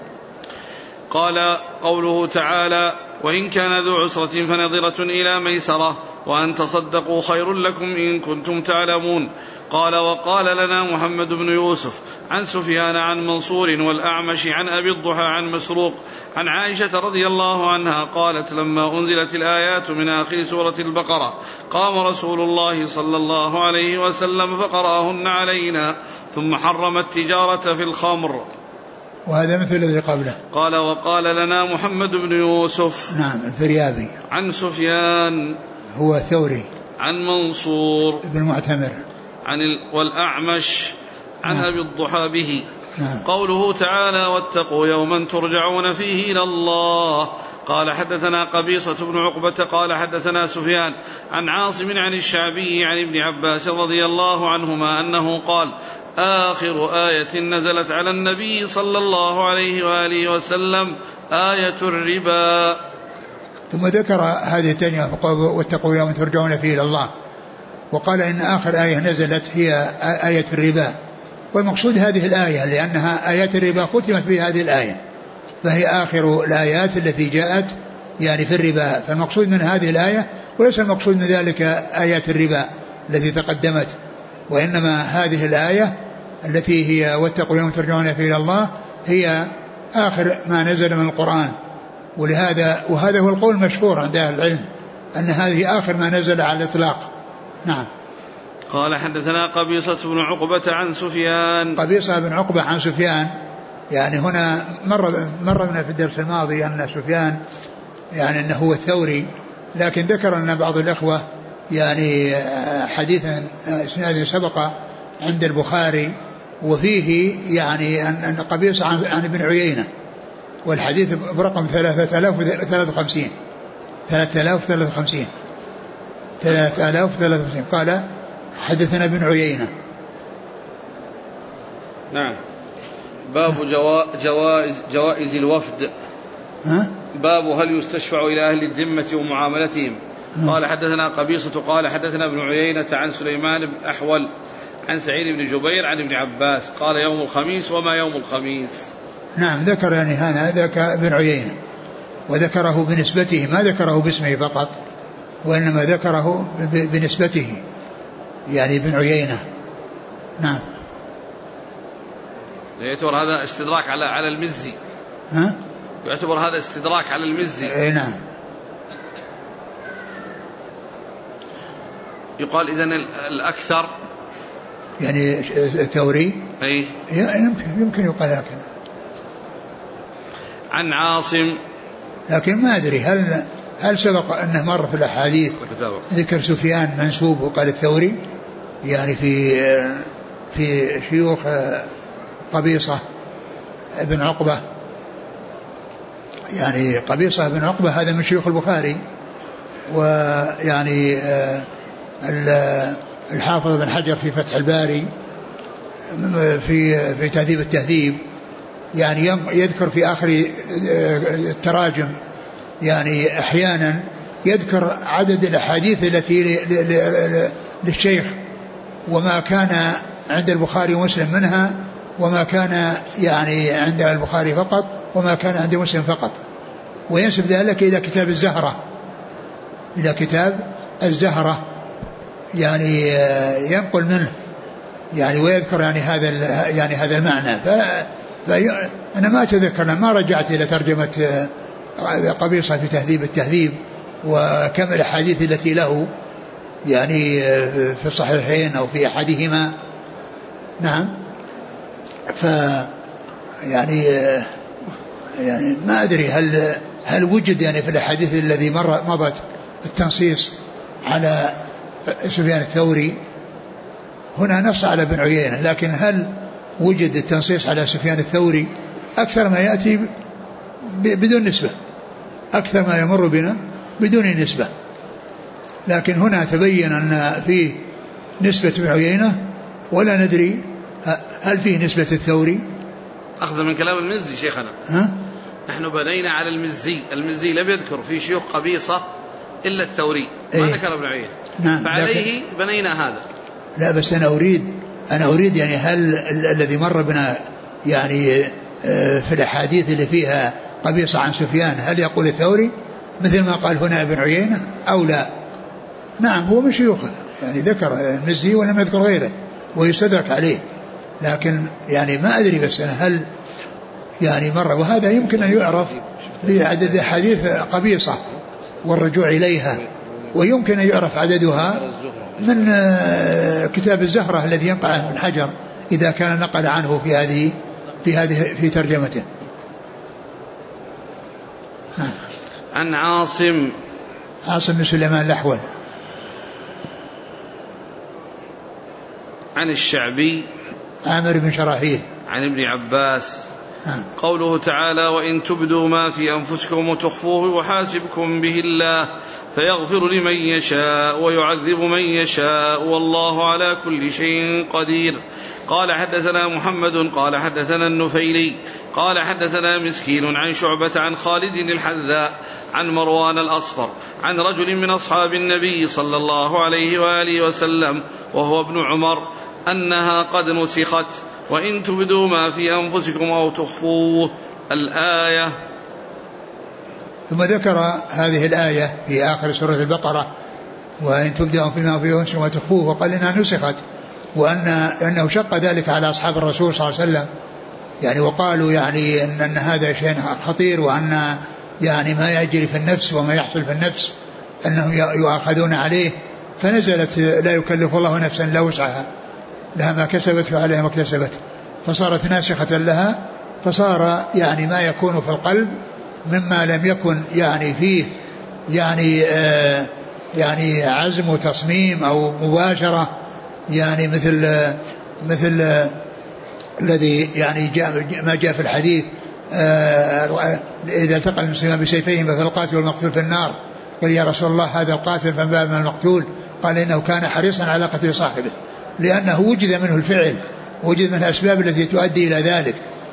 قال قوله تعالى وإن كان ذو عسرة فنظرة إلى ميسرة وأن تصدقوا خير لكم إن كنتم تعلمون. قال وقال لنا محمد بن يوسف عن سفيان عن منصور والأعمش عن أبي الضحى عن مسروق عن عائشة رضي الله عنها قالت لما أنزلت الآيات من آخر سورة البقرة قام رسول الله صلى الله عليه وسلم فقرأهن علينا ثم حرم التجارة في الخمر. وهذا مثل الذي قبله. قال وقال لنا محمد بن يوسف نعم الفريابي عن سفيان هو ثوري عن منصور ابن معتمر والأعمش عن أبي الضحى به. نعم. قوله تعالى واتقوا يوما ترجعون فيه إلى الله. قال حدثنا قبيصة بن عقبة قال حدثنا سفيان عن عاصم عن الشعبي عن ابن عباس رضي الله عنهما أنه قال آخر آية نزلت على النبي صلى الله عليه وآله وسلم آية الربا. ثم ذكر هذه الثانية واتقوا يوما ترجعون فيه إلى الله وقال إن آخر آية نزلت هي آية الربا. والمقصود هذه الآية لأنها آيات الربا ختمت بهذه الآية فهي آخر الآيات التي جاءت يعني في الربا. فالمقصود من هذه الآية وليس المقصود من ذلك آيات الربا التي تقدمت وإنما هذه الآية التي هي واتقوا يوم ترجعون فيه إلى الله هي آخر ما نزل من القرآن. وهذا هو القول المشهور عند أهل العلم أن هذه آخر ما نزل على الإطلاق. نعم. قال حدثنا قبيصة بن عقبة عن سفيان. قبيصة بن عقبة عن سفيان يعني هنا مر بنا في الدرس الماضي أن سفيان يعني أنه هو الثوري، لكن ذكر أن بعض الأخوة يعني حديثا إسناده سبق عند البخاري وفيه يعني أن قبيصة عن ابن عيينة، والحديث برقم 3053 قال حدثنا ابن عيينة. نعم. باب جوائز الوفد. باب هل يستشفع إلى أهل الذمة ومعاملتهم. قال حدثنا قبيصة قال حدثنا ابن عيينة عن سليمان بن أحول عن سعيد بن جبير عن ابن عباس قال يوم الخميس وما يوم الخميس. نعم ذكر يعني هذا ابن عيينة وذكره بنسبته، ما ذكره باسمه فقط وإنما ذكره بنسبته يعني ابن عيينة. نعم. يعتبر هذا استدراك على المزي. يعتبر هذا استدراك على المزي. نعم. يقال إذن الأكثر يعني الثوري. أي يمكن يقال هكذا. عن عاصم، لكن ما أدري هل سبق أنه مر في الأحاديث ذكر سفيان منسوب وقال الثوري يعني في شيوخ قبيصة ابن عقبة. يعني قبيصة ابن عقبة هذا من شيوخ البخاري، ويعني الحافظ بن حجر في فتح الباري في تهذيب التهذيب يعني يذكر في آخر التراجم يعني أحيانا يذكر عدد الأحاديث التي للشيخ وما كان عند البخاري ومسلم منها، وما كان يعني عند البخاري فقط، وما كان عند مسلم فقط، وينسب ذلك إلى كتاب الزهرة، إلى كتاب الزهرة يعني ينقل منه يعني ويذكر يعني هذا المعنى. أنا ما أتذكر، ما رجعت إلى ترجمة قبيصة في تهذيب التهذيب وكم الأحاديث التي له يعني في الصحيحين أو في أحدهما. نعم. يعني ما أدري هل وجد يعني في الأحاديث الذي مضت التنصيص على سفيان الثوري. هنا نص على ابن عيينة، لكن هل وجد التنصيص على سفيان الثوري؟ أكثر ما يأتي بدون نسبة، أكثر ما يمر بنا بدون نسبة، لكن هنا تبين أن فيه نسبة ابن عيينة ولا ندري هل فيه نسبة الثوري. أخذ من كلام المزي شيخنا. نحن بنينا على المزي لم يذكر في شيوخ قبيصة إلا الثوري، ما ذكر ابن عيينة. نعم. فعليه بنينا هذا. لا بس أنا أريد يعني هل الذي مر بنا يعني في الأحاديث اللي فيها قبيصة عن سفيان هل يقول الثوري مثل ما قال هنا ابن عيينة أو لا؟ نعم هو من شيوخه يعني ذكر المزي ولم يذكر غيره ويستدرك عليه، لكن يعني ما أدري بس أنا هل يعني مرة، وهذا يمكن أن يعرف بعدد حديث قبيصة والرجوع إليها، ويمكن أن يعرف عددها من كتاب الزهرة الذي ينقل عنه ابن حجر إذا كان نقل عنه في ترجمته. عن عاصم بن سليمان الأحول عن الشعبي عامر بن شراحيل عن ابن عباس قوله تعالى وإن تبدوا ما في أنفسكم وتخفوه يحاسبكم به الله فيغفر لمن يشاء ويعذب من يشاء والله على كل شيء قدير. قال حدثنا محمد قال حدثنا النفيلي قال حدثنا مسكين عن شعبة عن خالد الحذاء عن مروان الأصفر عن رجل من أصحاب النبي صلى الله عليه وآله وسلم وهو ابن عمر أنها قد نسخت وإن تبدوا ما في أنفسكم أو تخفوه الآية. ثم ذكر هذه الآية في آخر سورة البقرة وإن تبدوا فيما في أنفسكم وتخفوه، وقال إنها نسخت وأنه شق ذلك على أصحاب الرسول صلى الله عليه وسلم يعني، وقالوا يعني أن هذا شيء خطير وأن يعني ما يجري في النفس وما يحصل في النفس أنهم يؤاخذون عليه، فنزلت لا يكلف الله نفسا إلا وسعها لها ما كسبت وعليها ما اكتسبت، فصارت ناسخة لها فصار يعني ما يكون في القلب مما لم يكن يعني فيه يعني عزم وتصميم أو مباشرة، يعني مثل الذي يعني ما جاء في الحديث إذا التقى المسلمان بسيفيهما فالقاتل والمقتول في النار. قال يا رسول الله هذا القاتل فما من المقتول؟ قال إنه كان حريصا على قتل صاحبه، لأنه وجد منه الفعل، وجد من الأسباب التي تؤدي إلى ذلك.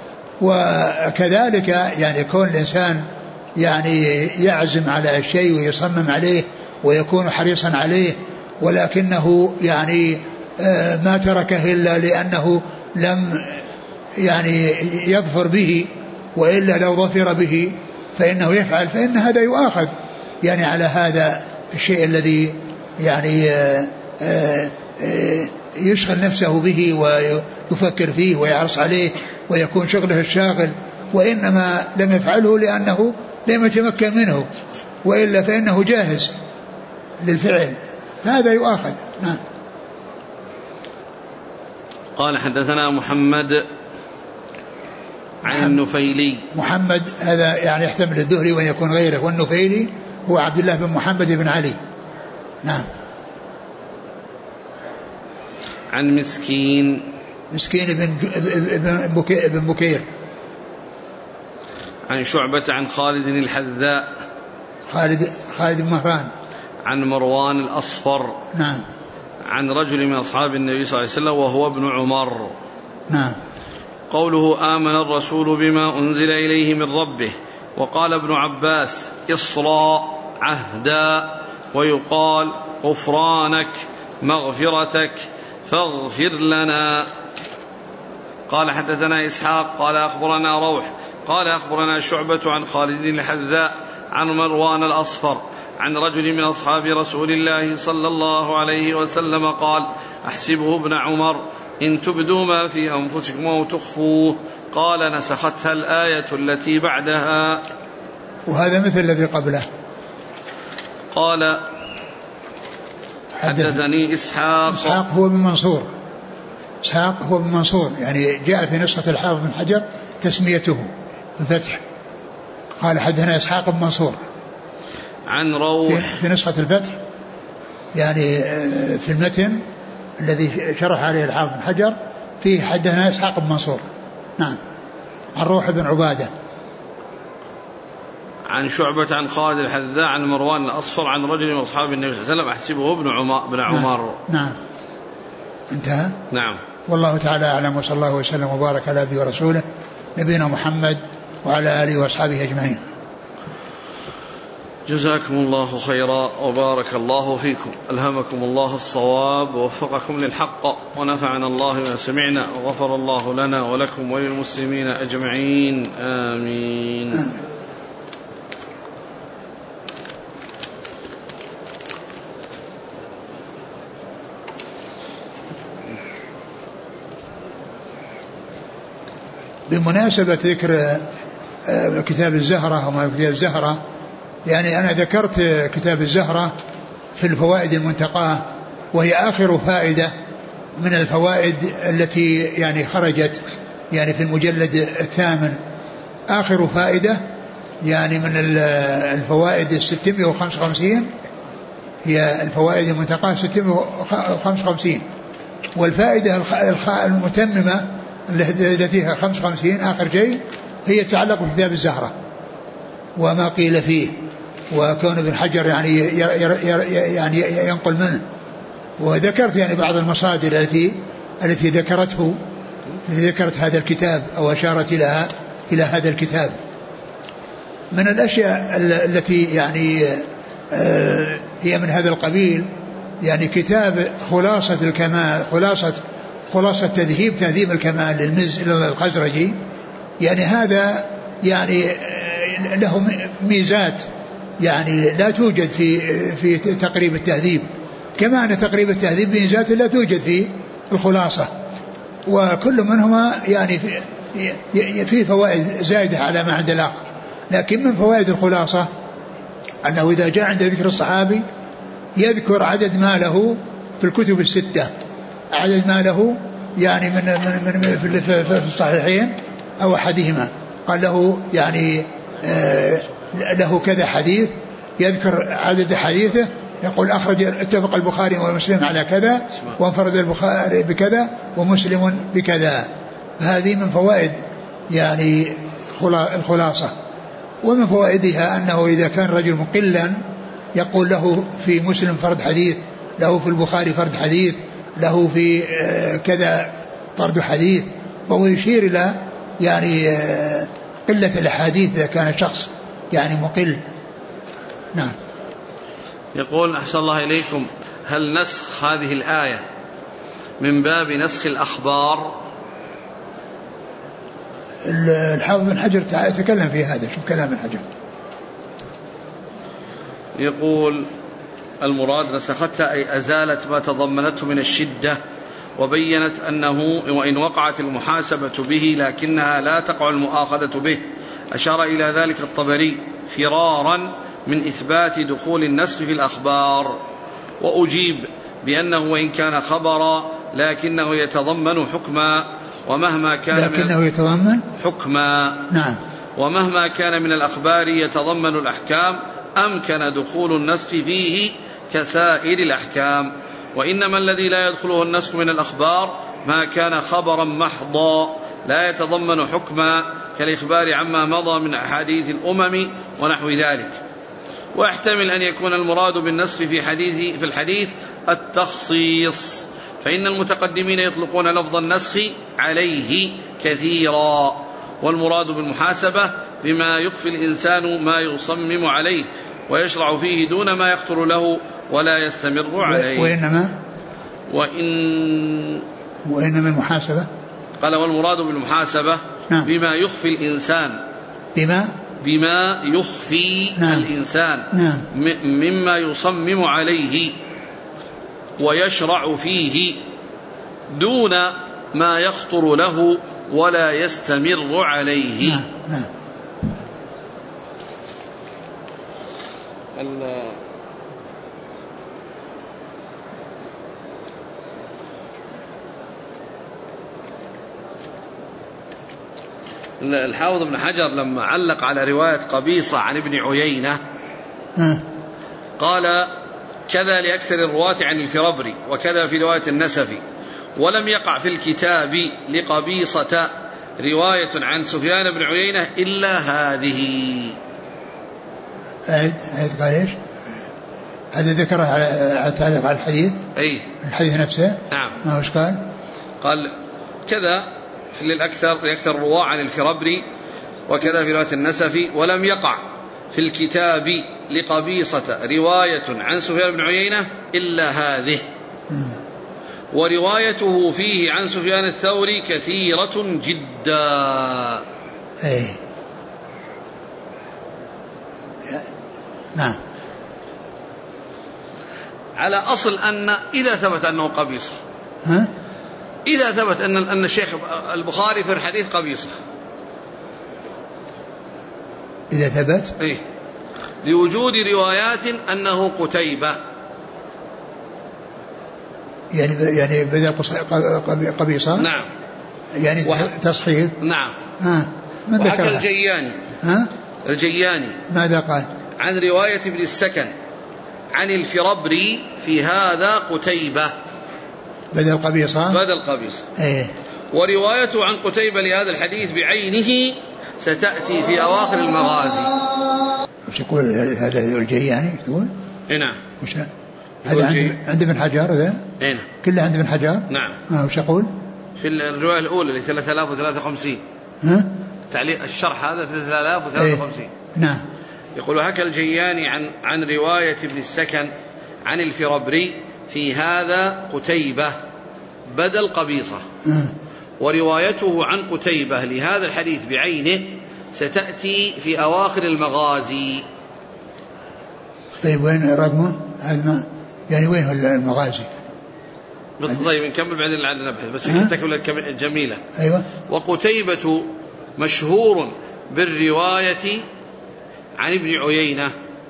وكذلك يعني كون الإنسان يعني يعزم على الشيء ويصمم عليه ويكون حريصا عليه، ولكنه يعني ما تركه إلا لأنه لم يعني يظفر به، وإلا لو ظفر به فإنه يفعل، فإن هذا يؤاخذ يعني على هذا الشيء الذي يعني يشغل نفسه به ويفكر فيه ويعرص عليه ويكون شغله الشاغل، وإنما لم يفعله لأنه لم يتمكن منه، وإلا فإنه جاهز للفعل، هذا يؤاخذ. نعم. قال حدثنا محمد عن النفيلي. محمد هذا يعني يحتمل الذهلي وأن يكون غيره، والنفيلي هو عبد الله بن محمد بن علي. نعم. عن مسكين بن بكير. عن شعبة عن خالد الحذاء. خالد بن مهران. عن مروان الأصفر. نعم. عن رجل من أصحاب النبي صلى الله عليه وسلم وهو ابن عمر. نعم. قوله آمن الرسول بما أنزل إليه من ربه. وقال ابن عباس إصرى عهدا، ويقال غفرانك مغفرتك فاغفر لنا. قال حدثنا إسحاق قال أخبرنا روح قال أخبرنا شعبة عن خالد الحذاء عن مروان الأصفر عن رجل من أصحاب رسول الله صلى الله عليه وسلم قال أحسبه ابن عمر إن تبدوا ما في أنفسكم أو تخفوه قال نسختها الآية التي بعدها. وهذا مثل الذي قبله. قال حدثني إسحاق هو بن منصور. إسحاق هو بن منصور، يعني جاء في نسخة الحافظ بن حجر تسميته بالفتح. قال حدثنا إسحاق بن منصور. عن روح في نسخة الفتح يعني في المتن الذي شرح عليه الحافظ بن حجر فيه حدثنا إسحاق بن منصور. نعم. عن روح بن عبادة. عن شعبة عن خالد الحذاء عن مروان الأصفر عن رجل من أصحاب النبي صلى الله عليه وسلم أحسبه ابن عمر. نعم. انتهى. نعم. والله تعالى أعلم، وصلى الله وسلم وبارك على عبده ورسوله نبينا محمد وعلى آله وأصحابه أجمعين. جزاكم الله خيرا وبارك الله فيكم، ألهمكم الله الصواب ووفقكم للحق، ونفعنا الله ما سمعنا، وغفر الله لنا ولكم وللمسلمين أجمعين، آمين. بمناسبة ذكر كتاب الزهرة وما كتاب الزهرة، يعني أنا ذكرت كتاب الزهرة في الفوائد المنتقاة، وهي آخر فائدة من الفوائد التي يعني خرجت يعني في المجلد الثامن، آخر فائدة يعني من الفوائد 655 هي الفوائد المنتقاة 655، والفائدة المتممة التي فيها 55 آخر شيء هي تتعلق بكتاب الزهرة وما قيل فيه، وكون ابن حجر يعني ينقل منه. وذكرت يعني بعض المصادر التي ذكرت هذا الكتاب أو أشارت إلى هذا الكتاب. من الأشياء التي يعني هي من هذا القبيل يعني كتاب خلاصة الكمال، خلاصة تهذيب الكمال للمز الخزرجي، يعني هذا يعني له ميزات يعني لا توجد في تقريب التهذيب، كما أن تقريب التهذيب ميزات لا توجد في الخلاصة، وكل منهما يعني في فوائد زائدة على ما عند الآخر. لكن من فوائد الخلاصة أنه إذا جاء عند ذكر الصحابي يذكر عدد ما له في الكتب الستة، عدد ما له يعني في الصحيحين أو أحدهما، قال له يعني له كذا حديث، يذكر عدد حديثه، يقول اتفق البخاري ومسلم على كذا، وانفرد البخاري بكذا ومسلم بكذا. هذه من فوائد يعني الخلاصة. ومن فوائدها أنه إذا كان رجل مقلا يقول له في مسلم فرد حديث، له في البخاري فرد حديث، له في كذا فرد حديث، فهو يشير إلى يعني قلة الأحاديث إذا كان شخص يعني مقل. نعم. يقول أحسن الله إليكم: هل نسخ هذه الآية من باب نسخ الأخبار؟ الحافظ بن حجر تكلم في هذا، شوف كلام ابن حجر. يقول: المراد نسختها أي أزالت ما تضمنته من الشدة، وبينت أنه وإن وقعت المحاسبة به لكنها لا تقع المؤاخذة به. أشار إلى ذلك الطبري فرارا من إثبات دخول النسخ في الأخبار. وأجيب بأنه وإن كان خبرا لكنه يتضمن حكما، ومهما كان لكنه يتضمن حكما. نعم. ومهما كان من الأخبار يتضمن الأحكام أمكن دخول النسخ فيه كسائر الأحكام. وإنما الذي لا يدخله النسخ من الأخبار ما كان خبرا محضا لا يتضمن حكما، كالإخبار عما مضى من أحاديث الأمم ونحو ذلك. واحتمل أن يكون المراد بالنسخ في الحديث التخصيص، فإن المتقدمين يطلقون لفظ النسخ عليه كثيرا، والمراد بالمحاسبة بما يخفي الإنسان ما يصمم عليه ويشرع فيه دون ما يخطر له ولا يستمر عليه. وإنما المحاسبة قال: والمراد بالمحاسبة نعم. بما يخفي الإنسان بما يخفي نعم. الإنسان نعم. مما يصمم عليه ويشرع فيه دون ما يخطر له ولا يستمر عليه. نعم. نعم. الحافظ ابن حجر لما علق على رواية قبيصة عن ابن عيينة قال: كذا لأكثر الرواة عن الفربري، وكذا في رواية النسفي، ولم يقع في الكتاب لقبيصة رواية عن سفيان بن عيينة إلا هذه. قال إيش؟ هذا ذكره على تعليق على الحديث. أي الحديث نفسه. نعم. ما وش قال كذا لأكثر الرواة عن الفربري، وكذا في رواية النسفي، ولم يقع في الكتاب لقبيصة رواية عن سفيان بن عيينة إلا هذه. وروايته فيه عن سفيان الثوري كثيرة جدا. نعم. على أصل أن إذا ثبت أنه قبيصة، إذا ثبت أن الشيخ البخاري في الحديث قبيصة، إذا ثبت لوجود روايات أنه قتيبة، يعني بدأ قبيصة. نعم. يعني تصحيح. نعم. من وحكى الجياني ماذا قال؟ عن رواية ابن السكن عن الفربري في هذا قتيبة بدل قبيصة. وروايته عن قتيبة لهذا الحديث بعينه ستأتي في أواخر المغازي. وش يقول هذا الجياني؟ تقول نعم. هذا عند ابن حجر هذا؟ نعم. كله عند ابن حجر. نعم. وش يقول؟ في الرواية الأولى اللي 3053. تعليق الشرح هذا 3053. نعم. يقول: هكا الجياني عن رواية ابن السكن عن الفربري في هذا قتيبة بدل قبيصة. وروايته عن قتيبة لهذا الحديث بعينه ستأتي في أواخر المغازي. طيب وين رقمه؟ يعني وين المغازي؟ طيب نكمل بعدين لعلنا نبحث، بس في تكملة جميلة. أيوة. وقتيبة مشهور بالرواية عن ابن عيينة.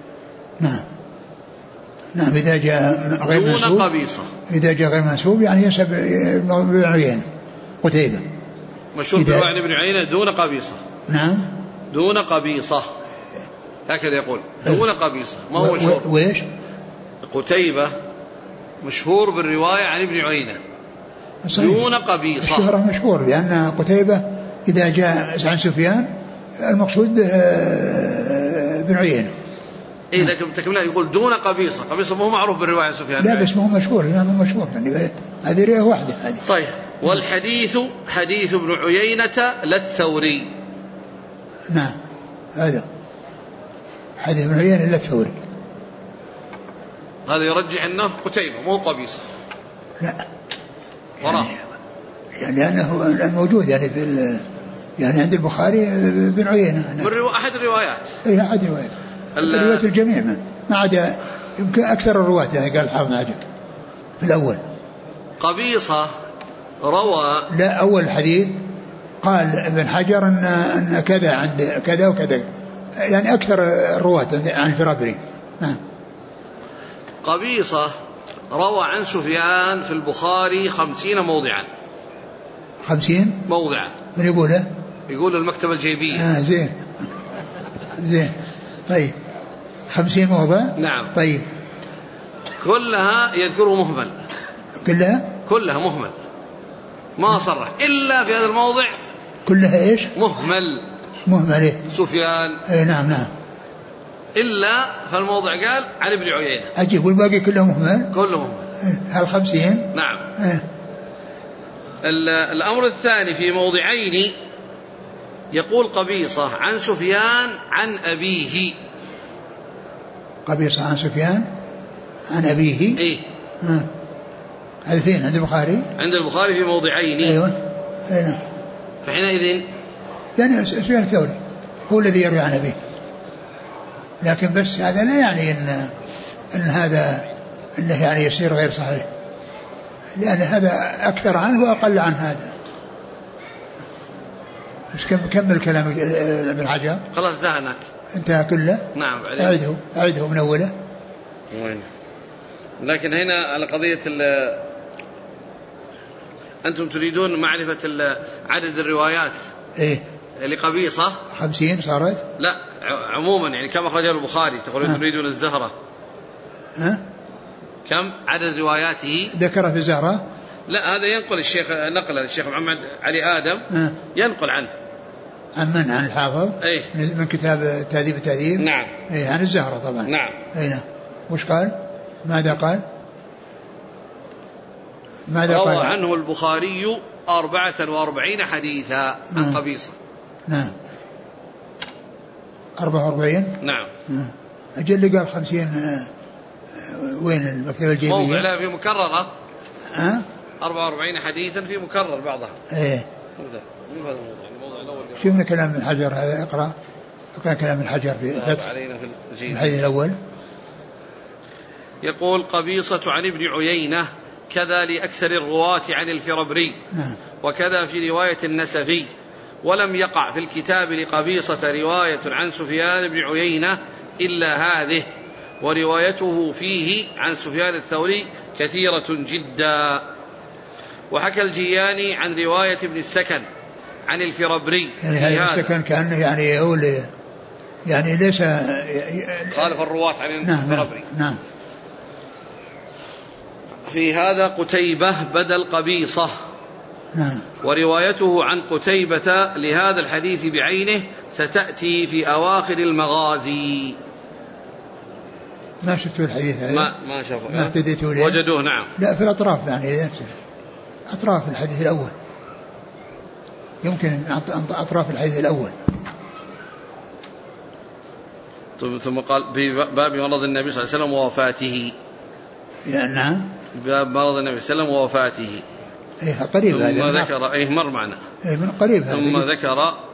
نعم. إذا جاء غير منسوب دون قبيصة. إذا جاء غير منسوب يعني ينسب ابن عيينة قتيبة. مشهور بالرواية عن ابن عيينة دون قبيصة. نعم دون قبيصة هكذا يقول، دون قبيصة. ما هو مشهور؟ وإيش؟ قتيبة مشهور بالرواية عن ابن عيينة دون قبيصة. الشهرة مشهور لأن قتيبة إذا جاء عن سفيان المقصود ابن عيينة. إيه لكن تكملها يقول دون قبيصة. قبيصة ما هو معروف بالرواية عن سفيان. لا بس ما هو مشهور، لا مو مشهور يعني هذه رواية واحدة هذه. طيب والحديث حديث ابن عيينة لا الثوري. نعم هذا حديث ابن عيينة لا الثوري. هذا يرجح أنه قتيبة مو قبيصة. لا وراه يعني لأنه موجود يعني في يعني عند البخاري بن عيينة من أحد الروايات. أي أحد الروايات رواية الجميع ما عدا يمكن أكثر الرواة يعني قال حافظ عجب في الأول. قبيصة روى لا أول حديث قال ابن حجر أن كذا عند كذا وكذا يعني أكثر الرواة عن الفرابري. نعم. قبيصة روى عن سفيان في البخاري 50 موضعا. 50 موضعا. من يقوله؟ يقول المكتبة الجيبية. زين زين. طيب 50 موضع. نعم. طيب كلها يذكره مهمل. كلها مهمل ما صرح إلا في هذا الموضع. كلها إيش؟ مهمل إيه؟ سفيان. نعم إلا في الموضع قال عن ابن عيينة. عجيب. والباقي كله مهمل. هل 50؟ نعم. الأمر الثاني في موضعين يقول قبيصة عن سفيان عن أبيه. قبيصة عن سفيان عن أبيه. إيه. هذا فين؟ عند البخاري؟ عند البخاري في موضعين. أيوة. نعم. فحينئذ يعني سفيان الثوري هو الذي يروي عن أبيه، لكن بس هذا لا يعني إن هذا إنه يعني يصير غير صحيح، لأن هذا أكثر عنه وأقل عن هذا. مش كمل كلام ابن حجر. خلاص انتهى كله. نعم. أعده من أوله. وين؟ لكن هنا على قضية أنتم تريدون معرفة عدد الروايات. إيه لقبيصة 50 صارت. لا عموما يعني كم أخرجه البخاري تقولون تريدون الزهرة. كم عدد رواياته ذكر في الزهرة. لا هذا ينقل الشيخ الشيخ محمد علي آدم. ينقل عنه. عن من؟ عن الحافظ. إيه؟ من كتاب تهذيب التهذيب. نعم. إيه عن الزهرة طبعا. نعم. نعم. وش قال؟ ماذا قال؟ روى عنه البخاري 44 حديثا عن قبيصة. نعم 44. نعم. أجل اللي قال 50 وين المكتبة الجيبية؟ موضع لا في مكررة. 44 حديثا في مكرر بعضها. إيه. مو هذا الموضوع الأول. شوفنا كلام ابن حجر هذا. اقرأ كلام ابن حجر في فتح علينا في الحديث الأول. يقول قبيصة عن ابن عيينة كذا لأكثر الرواة عن الفربري. نعم. وكذا في رواية النسفي. ولم يقع في الكتاب لقبيصة رواية عن سفيان بن عيينة إلا هذه، وروايته فيه عن سفيان الثوري كثيرة جدا. وحكى الجياني عن رواية ابن السكن عن الفربري. يعني هذا السكن كأنه يعني يقول يعني ليس خالف الرواة عن الفربري. نعم. في هذا قتيبة بدل قبيصة. نعم. وروايته عن قتيبة لهذا الحديث بعينه ستأتي في أواخر المغازي. ما شفتوا الحديث هذا؟ ما شافوا. ما اهتديتوا له؟ وجدوه. نعم. لا في الأطراف يعني أطراف الحديث الأول، يمكن أطراف الحديث الأول. ثم قال في باب مرض النبي صلى الله عليه وسلم ووفاته. نعم. باب مرض النبي صلى الله عليه وسلم ووفاته. قريب. ثم ذكر مر معنا. من قريب. ثم ذكر